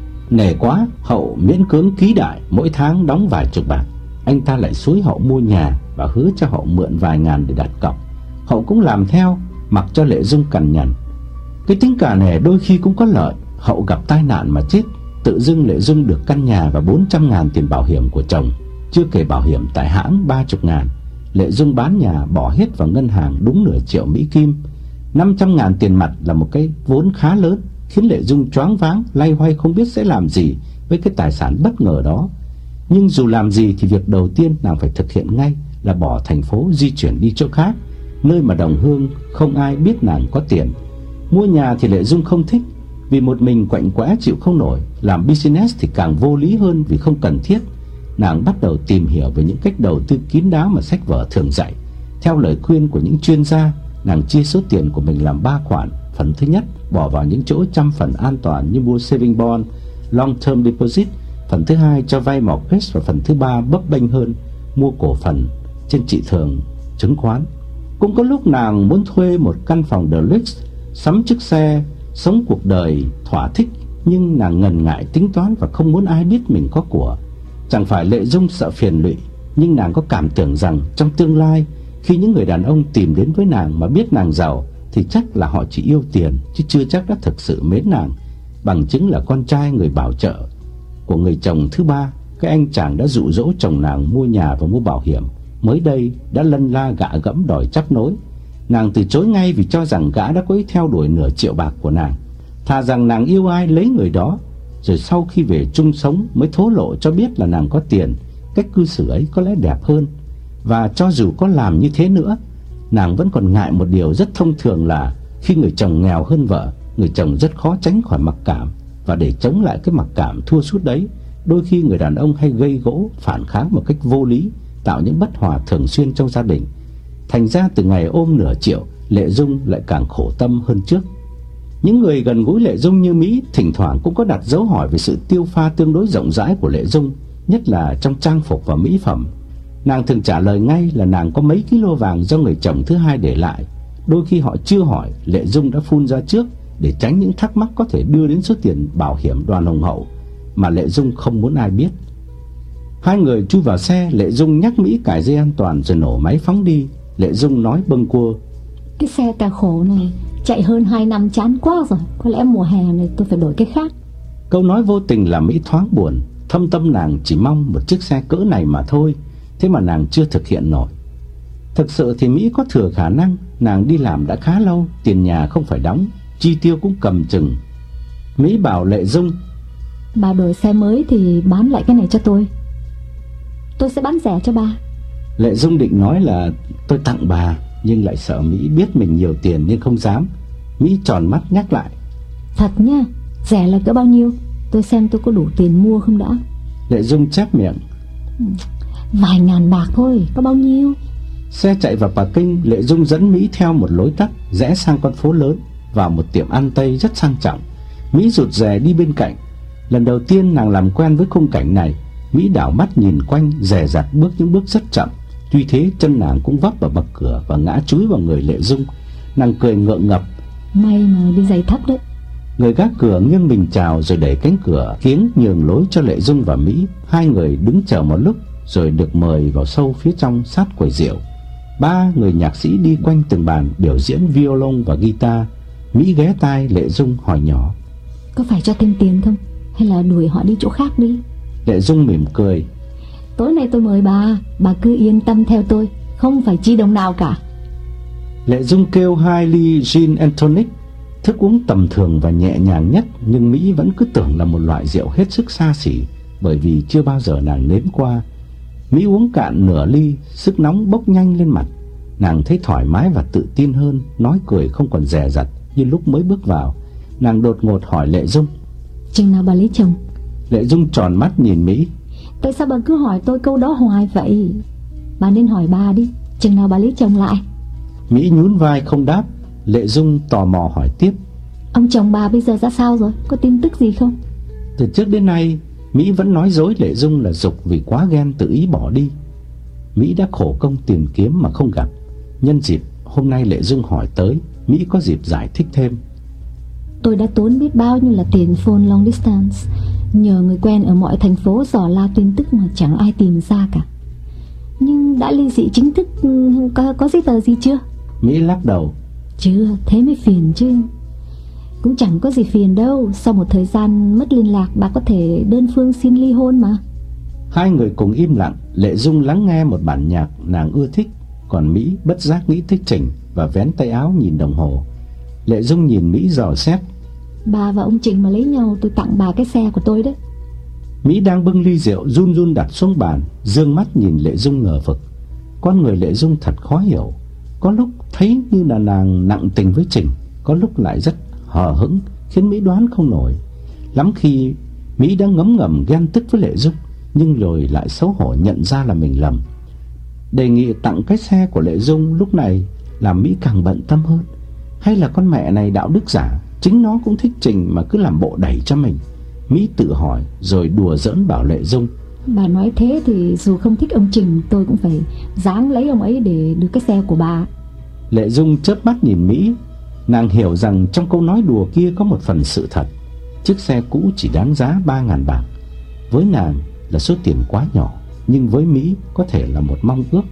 Nể quá, Hậu miễn cưỡng ký đại, mỗi tháng đóng vài chục bạc. Anh ta lại xúi Hậu mua nhà và hứa cho Hậu mượn vài ngàn để đặt cọc. Hậu cũng làm theo, mặc cho Lệ Dung cằn nhằn. Cái tính cả nể đôi khi cũng có lợi. Hậu gặp tai nạn mà chết, tự dưng Lệ Dung được căn nhà và bốn trăm ngàn tiền bảo hiểm của chồng, chưa kể bảo hiểm tại hãng ba mươi ngàn. Lệ Dung bán nhà bỏ hết vào ngân hàng đúng nửa triệu Mỹ Kim. Năm trăm ngàn tiền mặt là một cái vốn khá lớn, khiến Lệ Dung choáng váng, loay hoay không biết sẽ làm gì với cái tài sản bất ngờ đó. Nhưng dù làm gì thì việc đầu tiên nàng phải thực hiện ngay là bỏ thành phố, di chuyển đi chỗ khác, nơi mà đồng hương không ai biết nàng có tiền. Mua nhà thì Lệ Dung không thích, vì một mình quạnh quẽ chịu không nổi. Làm business thì càng vô lý hơn vì không cần thiết. Nàng bắt đầu tìm hiểu về những cách đầu tư kín đáo mà sách vở thường dạy. Theo lời khuyên của những chuyên gia, nàng chia số tiền của mình làm ba khoản. Phần thứ nhất bỏ vào những chỗ trăm phần an toàn như mua saving bond, long term deposit. Phần thứ hai cho vay mortgage, và phần thứ ba bấp bênh hơn, mua cổ phần trên thị trường chứng khoán. Cũng có lúc nàng muốn thuê một căn phòng deluxe, sắm chiếc xe, sống cuộc đời thỏa thích, nhưng nàng ngần ngại tính toán và không muốn ai biết mình có của. Chẳng phải Lệ Dung sợ phiền lụy, nhưng nàng có cảm tưởng rằng trong tương lai, khi những người đàn ông tìm đến với nàng mà biết nàng giàu thì chắc là họ chỉ yêu tiền, chứ chưa chắc đã thực sự mến nàng. Bằng chứng là con trai người bảo trợ của người chồng thứ ba, cái anh chàng đã dụ dỗ chồng nàng mua nhà và mua bảo hiểm, mới đây đã lân la gạ gẫm đòi chắp nối. Nàng từ chối ngay vì cho rằng gã đã có ý theo đuổi nửa triệu bạc của nàng. Thà rằng nàng yêu ai lấy người đó, rồi sau khi về chung sống mới thổ lộ cho biết là nàng có tiền. Cách cư xử ấy có lẽ đẹp hơn. Và cho dù có làm như thế nữa, nàng vẫn còn ngại một điều rất thông thường là khi người chồng nghèo hơn vợ, người chồng rất khó tránh khỏi mặc cảm. Và để chống lại cái mặc cảm thua sút đấy, đôi khi người đàn ông hay gây gỗ, phản kháng một cách vô lý, tạo những bất hòa thường xuyên trong gia đình. Thành ra từ ngày ôm nửa triệu, Lệ Dung lại càng khổ tâm hơn trước. Những người gần gũi Lệ Dung như Mỹ thỉnh thoảng cũng có đặt dấu hỏi về sự tiêu pha tương đối rộng rãi của Lệ Dung, nhất là trong trang phục và mỹ phẩm. Nàng thường trả lời ngay là nàng có mấy kilo vàng do người chồng thứ hai để lại. Đôi khi họ chưa hỏi, Lệ Dung đã phun ra trước để tránh những thắc mắc có thể đưa đến số tiền bảo hiểm Đoàn Hùng Hậu mà Lệ Dung không muốn ai biết. Hai người chui vào xe, Lệ Dung nhắc Mỹ cài dây an toàn rồi nổ máy phóng đi. Lệ Dung nói bâng quơ: Cái xe cà khổ này chạy hơn hai năm chán quá rồi, có lẽ mùa hè này tôi phải đổi cái khác. Câu nói vô tình làm Mỹ thoáng buồn. Thâm tâm nàng chỉ mong một chiếc xe cỡ này mà thôi, thế mà nàng chưa thực hiện nổi. Thực sự thì Mỹ có thừa khả năng. Nàng đi làm đã khá lâu, tiền nhà không phải đóng, chi tiêu cũng cầm chừng. Mỹ bảo Lệ Dung: Bà đổi xe mới thì bán lại cái này cho tôi, tôi sẽ bán rẻ cho bà. Lệ Dung định nói là tôi tặng bà, nhưng lại sợ Mỹ biết mình nhiều tiền nên không dám. Mỹ tròn mắt nhắc lại: Thật nhá, rẻ là cỡ bao nhiêu? Tôi xem tôi có đủ tiền mua không đã. Lệ Dung chép miệng: Vài ngàn bạc thôi, có bao nhiêu? Xe chạy vào parking. Lệ Dung dẫn Mỹ theo một lối tắt, rẽ sang con phố lớn, vào một tiệm ăn Tây rất sang trọng. Mỹ rụt rè đi bên cạnh. Lần đầu tiên nàng làm quen với khung cảnh này. Mỹ đảo mắt nhìn quanh, dè dặt bước những bước rất chậm. Tuy thế chân nàng cũng vấp vào bậc cửa và ngã chúi vào người Lệ Dung. Nàng cười ngượng ngập: May mà đi giày thấp đấy. Người gác cửa nghiêng mình chào rồi đẩy cánh cửa kiếng nhường lối cho Lệ Dung và Mỹ. Hai người đứng chờ một lúc rồi được mời vào sâu phía trong sát quầy rượu. Ba người nhạc sĩ đi quanh từng bàn biểu diễn violon và guitar. Mỹ ghé tai Lệ Dung hỏi nhỏ: Có phải cho thêm tiền không? Hay là đuổi họ đi chỗ khác đi? Lệ Dung mỉm cười: Tối nay tôi mời bà, bà cứ yên tâm theo tôi, không phải chi đồng nào cả. Lệ Dung kêu hai ly gin and tonic, thức uống tầm thường và nhẹ nhàng nhất, nhưng Mỹ vẫn cứ tưởng là một loại rượu hết sức xa xỉ, bởi vì chưa bao giờ nàng nếm qua. Mỹ uống cạn nửa ly, sức nóng bốc nhanh lên mặt. Nàng thấy thoải mái và tự tin hơn, nói cười không còn dè dặt như lúc mới bước vào. Nàng đột ngột hỏi Lệ Dung: Chừng nào bà lấy chồng? Lệ Dung tròn mắt nhìn Mỹ. Tại sao bà cứ hỏi tôi câu đó hoài vậy? Bà nên hỏi bà đi, chừng nào bà lấy chồng lại? Mỹ nhún vai không đáp. Lệ Dung tò mò hỏi tiếp. Ông chồng bà bây giờ ra sao rồi? Có tin tức gì không? Từ trước đến nay Mỹ vẫn nói dối Lệ Dung là Dục vì quá ghen tự ý bỏ đi. Mỹ đã khổ công tìm kiếm mà không gặp. Nhân dịp hôm nay Lệ Dung hỏi tới, Mỹ có dịp giải thích thêm. Tôi đã tốn biết bao nhiêu là tiền phone long distance, nhờ người quen ở mọi thành phố dò la tin tức mà chẳng ai tìm ra cả. Nhưng đã ly dị chính thức, có, có giấy tờ gì chưa? Mỹ lắc đầu. Chưa, thế mới phiền chứ. Cũng chẳng có gì phiền đâu. Sau một thời gian mất liên lạc, bà có thể đơn phương xin ly hôn mà. Hai người cùng im lặng. Lệ Dung lắng nghe một bản nhạc nàng ưa thích, còn Mỹ bất giác nghĩ tới Trình và vén tay áo nhìn đồng hồ. Lệ Dung nhìn Mỹ dò xét. Bà và ông Trình mà lấy nhau, tôi tặng bà cái xe của tôi đấy. Mỹ đang bưng ly rượu run run đặt xuống bàn, dương mắt nhìn Lệ Dung ngờ vực. Con người Lệ Dung thật khó hiểu. Có lúc thấy như là nàng nặng tình với Trình, có lúc lại rất hờ hững, khiến Mỹ đoán không nổi. Lắm khi Mỹ đã ngấm ngầm ghen tức với Lệ Dung, nhưng rồi lại xấu hổ nhận ra là mình lầm. Đề nghị tặng cái xe của Lệ Dung lúc này làm Mỹ càng bận tâm hơn. Hay là con mẹ này đạo đức giả, chính nó cũng thích Trình mà cứ làm bộ đẩy cho mình. Mỹ tự hỏi rồi đùa giỡn bảo Lệ Dung. Bà nói thế thì dù không thích ông Trình, tôi cũng phải ráng lấy ông ấy để được cái xe của bà. Lệ Dung chớp mắt nhìn Mỹ. Nàng hiểu rằng trong câu nói đùa kia có một phần sự thật. Chiếc xe cũ chỉ đáng giá ba ngàn bạc. Với nàng là số tiền quá nhỏ, nhưng với Mỹ có thể là một mong ước.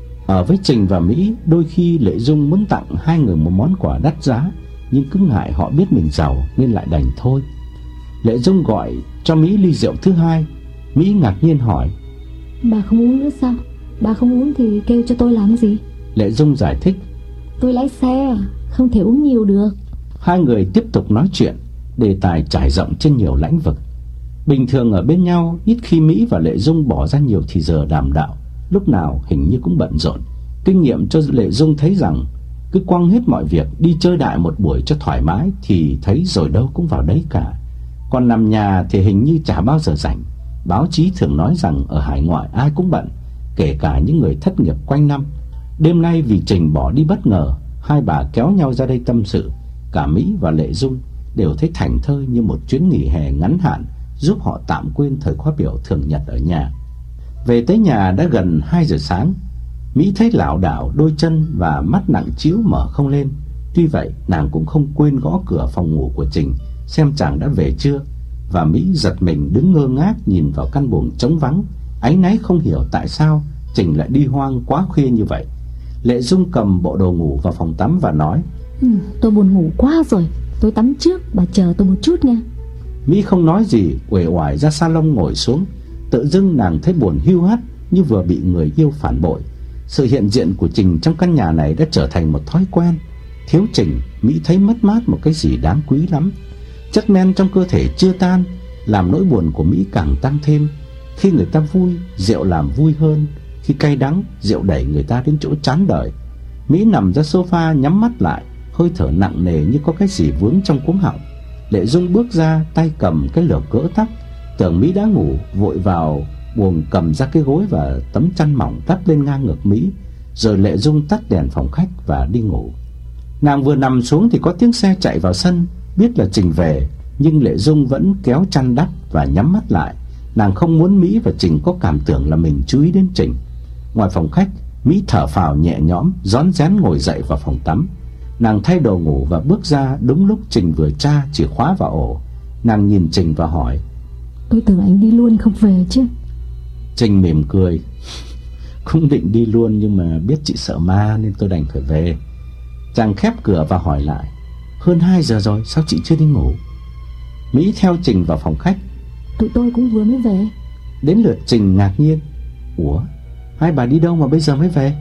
Ở với Trình và Mỹ, đôi khi Lệ Dung muốn tặng hai người một món quà đắt giá, nhưng cứ ngại họ biết mình giàu nên lại đành thôi. Lệ Dung gọi cho Mỹ ly rượu thứ hai. Mỹ ngạc nhiên hỏi. Bà không uống nữa sao? Bà không uống thì kêu cho tôi làm gì? Lệ Dung giải thích. Tôi lái xe, không thể uống nhiều được. Hai người tiếp tục nói chuyện, đề tài trải rộng trên nhiều lĩnh vực. Bình thường ở bên nhau, ít khi Mỹ và Lệ Dung bỏ ra nhiều thì giờ đàm đạo. Lúc nào hình như cũng bận rộn. Kinh nghiệm cho Lệ Dung thấy rằng cứ quăng hết mọi việc đi chơi đại một buổi cho thoải mái thì thấy rồi đâu cũng vào đấy cả. Còn nằm nhà thì hình như chả bao giờ rảnh. Báo chí thường nói rằng ở hải ngoại ai cũng bận, kể cả những người thất nghiệp quanh năm. Đêm nay vì Trình bỏ đi bất ngờ, hai bà kéo nhau ra đây tâm sự. Cả Mỹ và Lệ Dung đều thấy thảnh thơi như một chuyến nghỉ hè ngắn hạn, giúp họ tạm quên thời khóa biểu thường nhật ở nhà. Về tới nhà đã gần hai giờ sáng. Mỹ thấy lảo đảo đôi chân và mắt nặng trĩu mở không lên. Tuy vậy nàng cũng không quên gõ cửa phòng ngủ của Trình xem chàng đã về chưa. Và Mỹ giật mình đứng ngơ ngác nhìn vào căn buồng trống vắng, áy náy không hiểu tại sao Trình lại đi hoang quá khuya như vậy. Lệ Dung cầm bộ đồ ngủ vào phòng tắm và nói. ừ, Tôi buồn ngủ quá rồi, tôi tắm trước, bà chờ tôi một chút nha. Mỹ không nói gì, uể oải ra salon ngồi xuống. Tự dưng nàng thấy buồn hiu hắt, như vừa bị người yêu phản bội. Sự hiện diện của Trình trong căn nhà này đã trở thành một thói quen. Thiếu Trình, Mỹ thấy mất mát một cái gì đáng quý lắm. Chất men trong cơ thể chưa tan, làm nỗi buồn của Mỹ càng tăng thêm. Khi người ta vui, rượu làm vui hơn. Khi cay đắng, rượu đẩy người ta đến chỗ chán đời. Mỹ nằm ra sofa nhắm mắt lại, hơi thở nặng nề như có cái gì vướng trong cuống họng. Lệ Dung bước ra, tay cầm cái lược gỡ tóc. Tưởng Mỹ đã ngủ, vội vào buồng cầm ra cái gối và tấm chăn mỏng đắp lên ngang ngực Mỹ. Rồi Lệ Dung tắt đèn phòng khách và đi ngủ. Nàng vừa nằm xuống thì có tiếng xe chạy vào sân. Biết là Trình về, nhưng Lệ Dung vẫn kéo chăn đắp và nhắm mắt lại. Nàng không muốn Mỹ và Trình có cảm tưởng là mình chú ý đến Trình. Ngoài phòng khách, Mỹ thở phào nhẹ nhõm, rón rén ngồi dậy vào phòng tắm. Nàng thay đồ ngủ và bước ra đúng lúc Trình vừa tra chìa khóa vào ổ. Nàng nhìn Trình và hỏi. Tôi tưởng anh đi luôn không về chứ. Trình mỉm cười. Cũng định đi luôn nhưng mà biết chị sợ ma nên tôi đành phải về. Chàng khép cửa và hỏi lại. Hơn hai giờ rồi, sao chị chưa đi ngủ? Mỹ theo Trình vào phòng khách. Tụi tôi cũng vừa mới về. Đến lượt Trình ngạc nhiên. Ủa, hai bà đi đâu mà bây giờ mới về?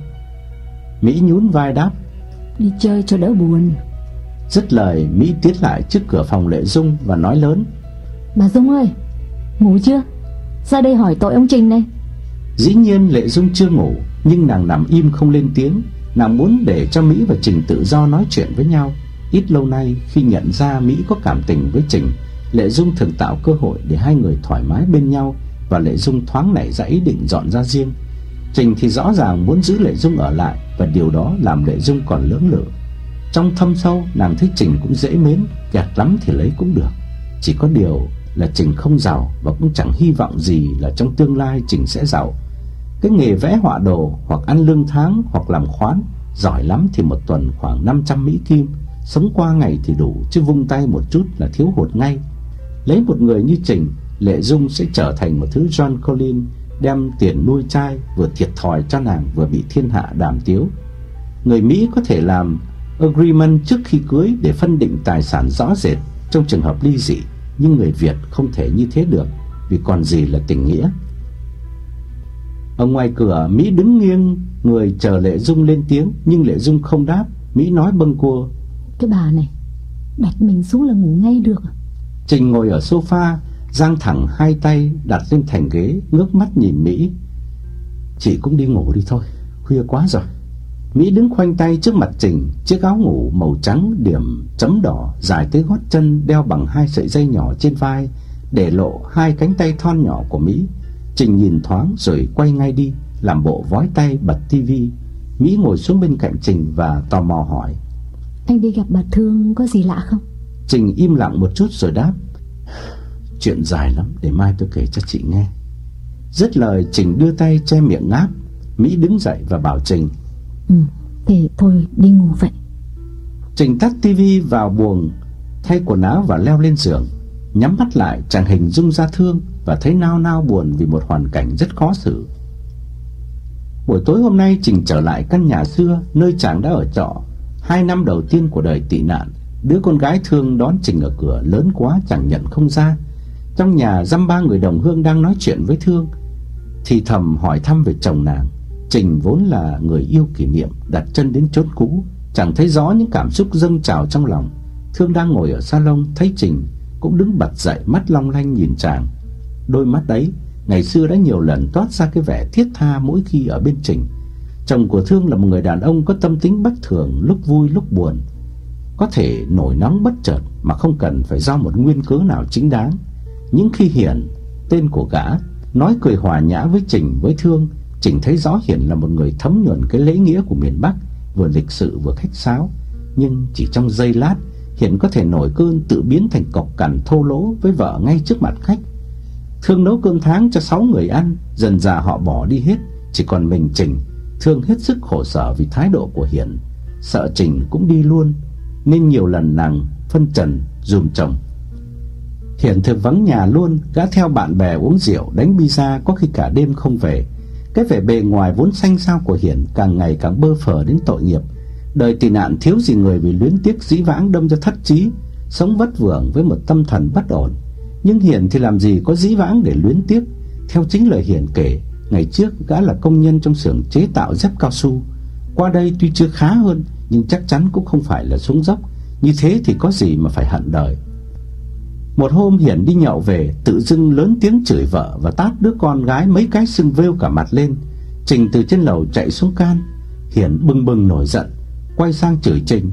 Mỹ nhún vai đáp. Đi chơi cho đỡ buồn. Dứt lời, Mỹ tiến lại trước cửa phòng Lệ Dung và nói lớn. Bà Dung ơi, ngủ chưa? Ra đây hỏi tội ông Trình này. Dĩ nhiên Lệ Dung chưa ngủ, nhưng nàng nằm im không lên tiếng. Nàng muốn để cho Mỹ và Trình tự do nói chuyện với nhau. Ít lâu nay khi nhận ra Mỹ có cảm tình với Trình, Lệ Dung thường tạo cơ hội để hai người thoải mái bên nhau, và Lệ Dung thoáng nảy ra ý định dọn ra riêng. Trình thì rõ ràng muốn giữ Lệ Dung ở lại, và điều đó làm Lệ Dung còn lưỡng lự. Trong thâm sâu, nàng thấy Trình cũng dễ mến, gạt lắm thì lấy cũng được. Chỉ có điều là Trình không giàu, và cũng chẳng hy vọng gì là trong tương lai Trình sẽ giàu. Cái nghề vẽ họa đồ, hoặc ăn lương tháng, hoặc làm khoán, giỏi lắm thì một tuần khoảng năm trăm Mỹ Kim, sống qua ngày thì đủ, chứ vung tay một chút là thiếu hụt ngay. Lấy một người như Trình, Lệ Dung sẽ trở thành một thứ John Collins, đem tiền nuôi trai, vừa thiệt thòi cho nàng, vừa bị thiên hạ đàm tiếu. Người Mỹ có thể làm agreement trước khi cưới để phân định tài sản rõ rệt trong trường hợp ly dị, nhưng người Việt không thể như thế được, vì còn gì là tình nghĩa. Ở ngoài cửa, Mỹ đứng nghiêng người chờ Lệ Dung lên tiếng, nhưng Lệ Dung không đáp. Mỹ nói bâng quơ: Cái bà này đặt mình xuống là ngủ ngay được. Trình ngồi ở sofa, dang thẳng hai tay đặt lên thành ghế, ngước mắt nhìn Mỹ. Chị cũng đi ngủ đi thôi, khuya quá rồi. Mỹ đứng khoanh tay trước mặt Trình, chiếc áo ngủ màu trắng điểm chấm đỏ dài tới gót chân, đeo bằng hai sợi dây nhỏ trên vai, để lộ hai cánh tay thon nhỏ của Mỹ. Trình nhìn thoáng rồi quay ngay đi, làm bộ vói tay bật tivi. Mỹ ngồi xuống bên cạnh Trình và tò mò hỏi: Anh đi gặp bà Thương có gì lạ không? Trình im lặng một chút rồi đáp: Chuyện dài lắm, để mai tôi kể cho chị nghe. Dứt lời, Trình đưa tay che miệng ngáp. Mỹ đứng dậy và bảo Trình: Ừ, thì thôi đi ngủ vậy. Trình tắt tivi vào buồng, thay quần áo và leo lên giường. Nhắm mắt lại, chàng hình dung ra Thương và thấy nao nao buồn vì một hoàn cảnh rất khó xử. Buổi tối hôm nay, Trình trở lại căn nhà xưa nơi chàng đã ở trọ hai năm đầu tiên của đời tị nạn. Đứa con gái Thương đón Trình ở cửa lớn quá chàng nhận không ra. Trong nhà dăm ba người đồng hương đang nói chuyện với Thương, thì thầm hỏi thăm về chồng nàng. Trình vốn là người yêu kỷ niệm, đặt chân đến chốn cũ, chẳng thấy rõ những cảm xúc dâng trào trong lòng. Thương đang ngồi ở salon, thấy Trình cũng đứng bật dậy, mắt long lanh nhìn chàng. Đôi mắt ấy ngày xưa đã nhiều lần toát ra cái vẻ thiết tha mỗi khi ở bên Trình. Chồng của Thương là một người đàn ông có tâm tính bất thường, lúc vui lúc buồn, có thể nổi nóng bất chợt mà không cần phải do một nguyên cớ nào chính đáng. Những khi Hiển, tên của gã, nói cười hòa nhã với Trình với Thương, Trình thấy rõ Hiển là một người thấm nhuần cái lễ nghĩa của miền Bắc, vừa lịch sự vừa khách sáo. Nhưng chỉ trong giây lát, Hiển có thể nổi cơn tự biến thành cọc cằn thô lỗ với vợ ngay trước mặt khách. Thương nấu cơm tháng cho sáu người ăn, dần dà họ bỏ đi hết, chỉ còn mình Trình. Thương hết sức khổ sở vì thái độ của Hiển, sợ Trình cũng đi luôn, nên nhiều lần nàng phân trần dùm chồng. Hiển thường vắng nhà luôn, gã theo bạn bè uống rượu, đánh bida, có khi cả đêm không về. Cái vẻ bề ngoài vốn xanh xao của Hiển càng ngày càng bơ phờ đến tội nghiệp. Đời tị nạn thiếu gì người vì luyến tiếc dĩ vãng đâm ra thất trí, sống vất vưởng với một tâm thần bất ổn. Nhưng Hiển thì làm gì có dĩ vãng để luyến tiếc. Theo chính lời Hiển kể, ngày trước gã là công nhân trong xưởng chế tạo dép cao su. Qua đây tuy chưa khá hơn, nhưng chắc chắn cũng không phải là xuống dốc. Như thế thì có gì mà phải hận đời. Một hôm Hiển đi nhậu về, tự dưng lớn tiếng chửi vợ và tát đứa con gái mấy cái sưng vêu cả mặt lên. Trình từ trên lầu chạy xuống can. Hiển bừng bừng nổi giận, quay sang chửi Trình: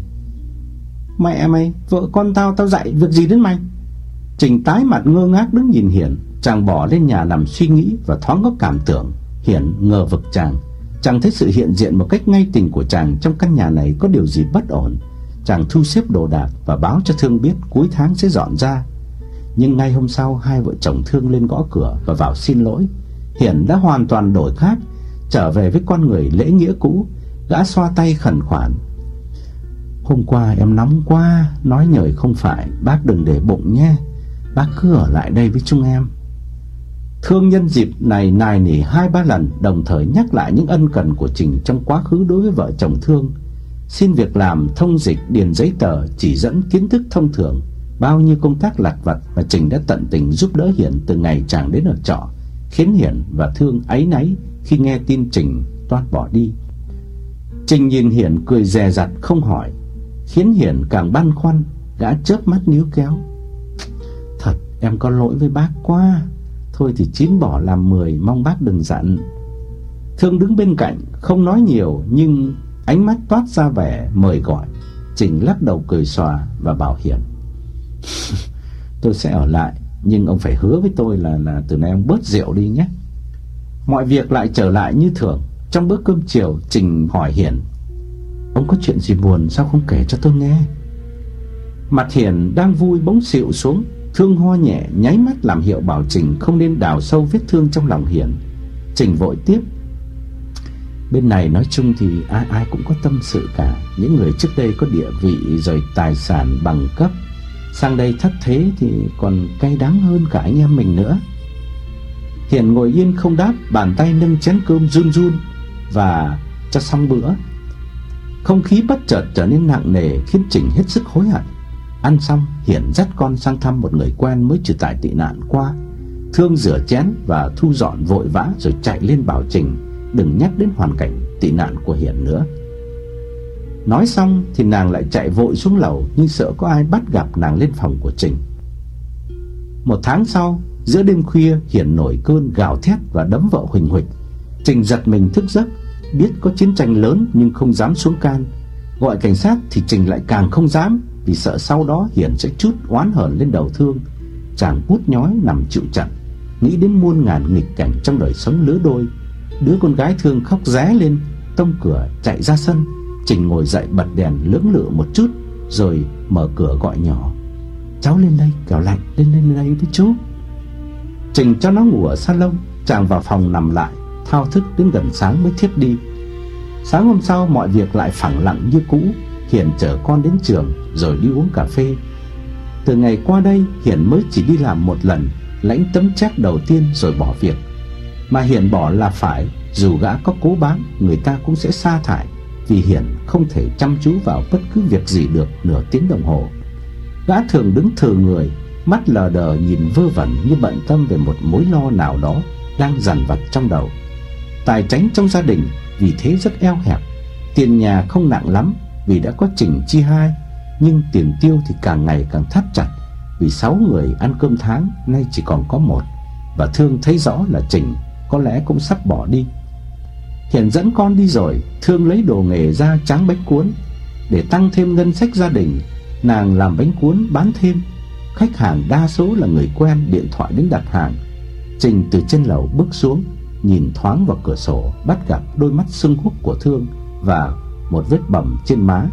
Mẹ mày, vợ con tao tao dạy việc gì đến mày? Trình tái mặt ngơ ngác đứng nhìn Hiển. Chàng bỏ lên nhà nằm suy nghĩ và thoáng có cảm tưởng. Hiển ngờ vực chàng. Chàng thấy sự hiện diện một cách ngay tình của chàng trong căn nhà này có điều gì bất ổn. Chàng thu xếp đồ đạc và báo cho Thương biết cuối tháng sẽ dọn ra. Nhưng ngay hôm sau, hai vợ chồng Thương lên gõ cửa và vào xin lỗi. Hiển đã hoàn toàn đổi khác, trở về với con người lễ nghĩa cũ. Gã xoa tay khẩn khoản: Hôm qua em nóng quá, nói nhời không phải, bác đừng để bụng nhé, bác cứ ở lại đây với chúng em. Thương nhân dịp này nài nỉ hai ba lần, đồng thời nhắc lại những ân cần của Trình trong quá khứ đối với vợ chồng Thương. Xin việc làm, thông dịch, điền giấy tờ, chỉ dẫn kiến thức thông thường, bao nhiêu công tác lặt vặt mà Trình đã tận tình giúp đỡ Hiển từ ngày chàng đến ở trọ, khiến Hiển và Thương áy náy khi nghe tin Trình toát bỏ đi. Trình nhìn Hiển cười dè dặt không hỏi, khiến Hiển càng băn khoăn. Gã chớp mắt níu kéo: Thật em có lỗi với bác quá, thôi thì chín bỏ làm mười, mong bác đừng giận. Thương đứng bên cạnh không nói nhiều, nhưng ánh mắt toát ra vẻ mời gọi. Trình lắc đầu cười xòa và bảo Hiển: tôi sẽ ở lại, nhưng ông phải hứa với tôi là là từ nay ông bớt rượu đi nhé. Mọi việc lại trở lại như thường. Trong bữa cơm chiều, Trình hỏi Hiển: ông có chuyện gì buồn sao không kể cho tôi nghe? Mặt Hiển đang vui bỗng xịu xuống. Thương ho nhẹ, nháy mắt làm hiệu bảo Trình không nên đào sâu vết thương trong lòng Hiển. Trình vội tiếp: bên này nói chung thì ai ai cũng có tâm sự cả. Những người trước đây có địa vị rồi tài sản bằng cấp, sang đây thất thế thì còn cay đắng hơn cả anh em mình nữa. Hiển ngồi yên không đáp, bàn tay nâng chén cơm run run. Và cho xong bữa, không khí bất chợt trở nên nặng nề, khiến Trình hết sức hối hận. Ăn xong, Hiển dắt con sang thăm một người quen mới từ tại tị nạn qua. Thương rửa chén và thu dọn vội vã rồi chạy lên bảo Trình đừng nhắc đến hoàn cảnh tị nạn của Hiển nữa. Nói xong thì nàng lại chạy vội xuống lầu, như sợ có ai bắt gặp nàng lên phòng của Trình. Một tháng sau, giữa đêm khuya, Hiển nổi cơn gào thét và đấm vợ huỳnh huỳnh. Trình giật mình thức giấc, biết có chiến tranh lớn nhưng không dám xuống can. Gọi cảnh sát thì Trình lại càng không dám, vì sợ sau đó Hiển sẽ trút oán hờn lên đầu Thương. Chàng bút nhói nằm chịu trận, nghĩ đến muôn ngàn nghịch cảnh trong đời sống lứa đôi. Đứa con gái Thương khóc ré lên, tông cửa chạy ra sân. Trình ngồi dậy bật đèn lưỡng lự một chút, rồi mở cửa gọi nhỏ: cháu lên đây, kẻo lạnh, lên lên đây với chú. Trình cho nó ngủ ở salon. Chàng vào phòng nằm lại, thao thức đến gần sáng mới thiếp đi. Sáng hôm sau mọi việc lại phẳng lặng như cũ. Hiển chở con đến trường rồi đi uống cà phê. Từ ngày qua đây, Hiển mới chỉ đi làm một lần, lãnh tấm check đầu tiên rồi bỏ việc. Mà Hiển bỏ là phải, dù gã có cố bám, người ta cũng sẽ sa thải, vì Hiển không thể chăm chú vào bất cứ việc gì được nửa tiếng đồng hồ. Gã thường đứng thừ người, mắt lờ đờ nhìn vơ vẩn như bận tâm về một mối lo nào đó đang dằn vặt trong đầu. Tài chánh trong gia đình vì thế rất eo hẹp. Tiền nhà không nặng lắm vì đã có Trình chi hai, nhưng tiền tiêu thì càng ngày càng thắt chặt, vì sáu người ăn cơm tháng nay chỉ còn có một. Và Thương thấy rõ là Trình có lẽ cũng sắp bỏ đi. Hiển dẫn con đi rồi, Thương lấy đồ nghề ra tráng bánh cuốn. Để tăng thêm ngân sách gia đình, nàng làm bánh cuốn bán thêm. Khách hàng đa số là người quen điện thoại đến đặt hàng. Trình từ trên lầu bước xuống, nhìn thoáng vào cửa sổ, bắt gặp đôi mắt sưng húp của Thương và một vết bầm trên má.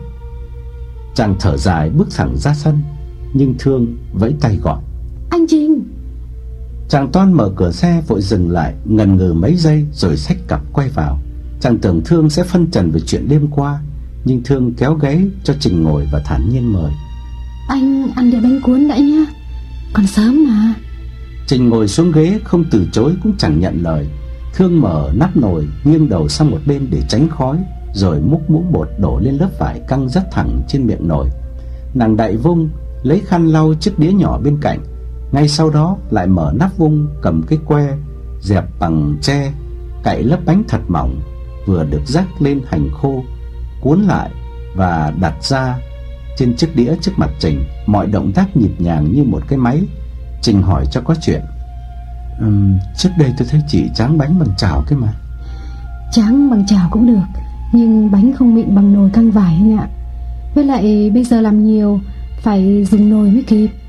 Chàng thở dài bước thẳng ra sân, nhưng Thương vẫy tay gọi: anh Trình. Chàng toan mở cửa xe vội dừng lại, ngần ngừ mấy giây rồi xách cặp quay vào. Chàng tưởng Thương sẽ phân trần về chuyện đêm qua, nhưng Thương kéo ghế cho Trình ngồi và thản nhiên mời: anh ăn đĩa bánh cuốn đã nhá, còn sớm mà. Trình ngồi xuống ghế, không từ chối cũng chẳng nhận lời. Thương mở nắp nồi, nghiêng đầu sang một bên để tránh khói, rồi múc muỗng bột đổ lên lớp vải căng rất thẳng trên miệng nồi. Nàng đậy vung, lấy khăn lau chiếc đĩa nhỏ bên cạnh. Ngay sau đó lại mở nắp vung, cầm cái que dẹp bằng tre, cạy lớp bánh thật mỏng vừa được rắc lên hành khô, cuốn lại và đặt ra trên chiếc đĩa trước mặt Trình. Mọi động tác nhịp nhàng như một cái máy. Trình hỏi cho có chuyện: uhm, trước đây tôi thấy chị tráng bánh bằng chảo cái mà. Tráng bằng chảo cũng được, nhưng bánh không mịn bằng nồi căng vải anh ạ. Với lại bây giờ làm nhiều phải dùng nồi mới kịp.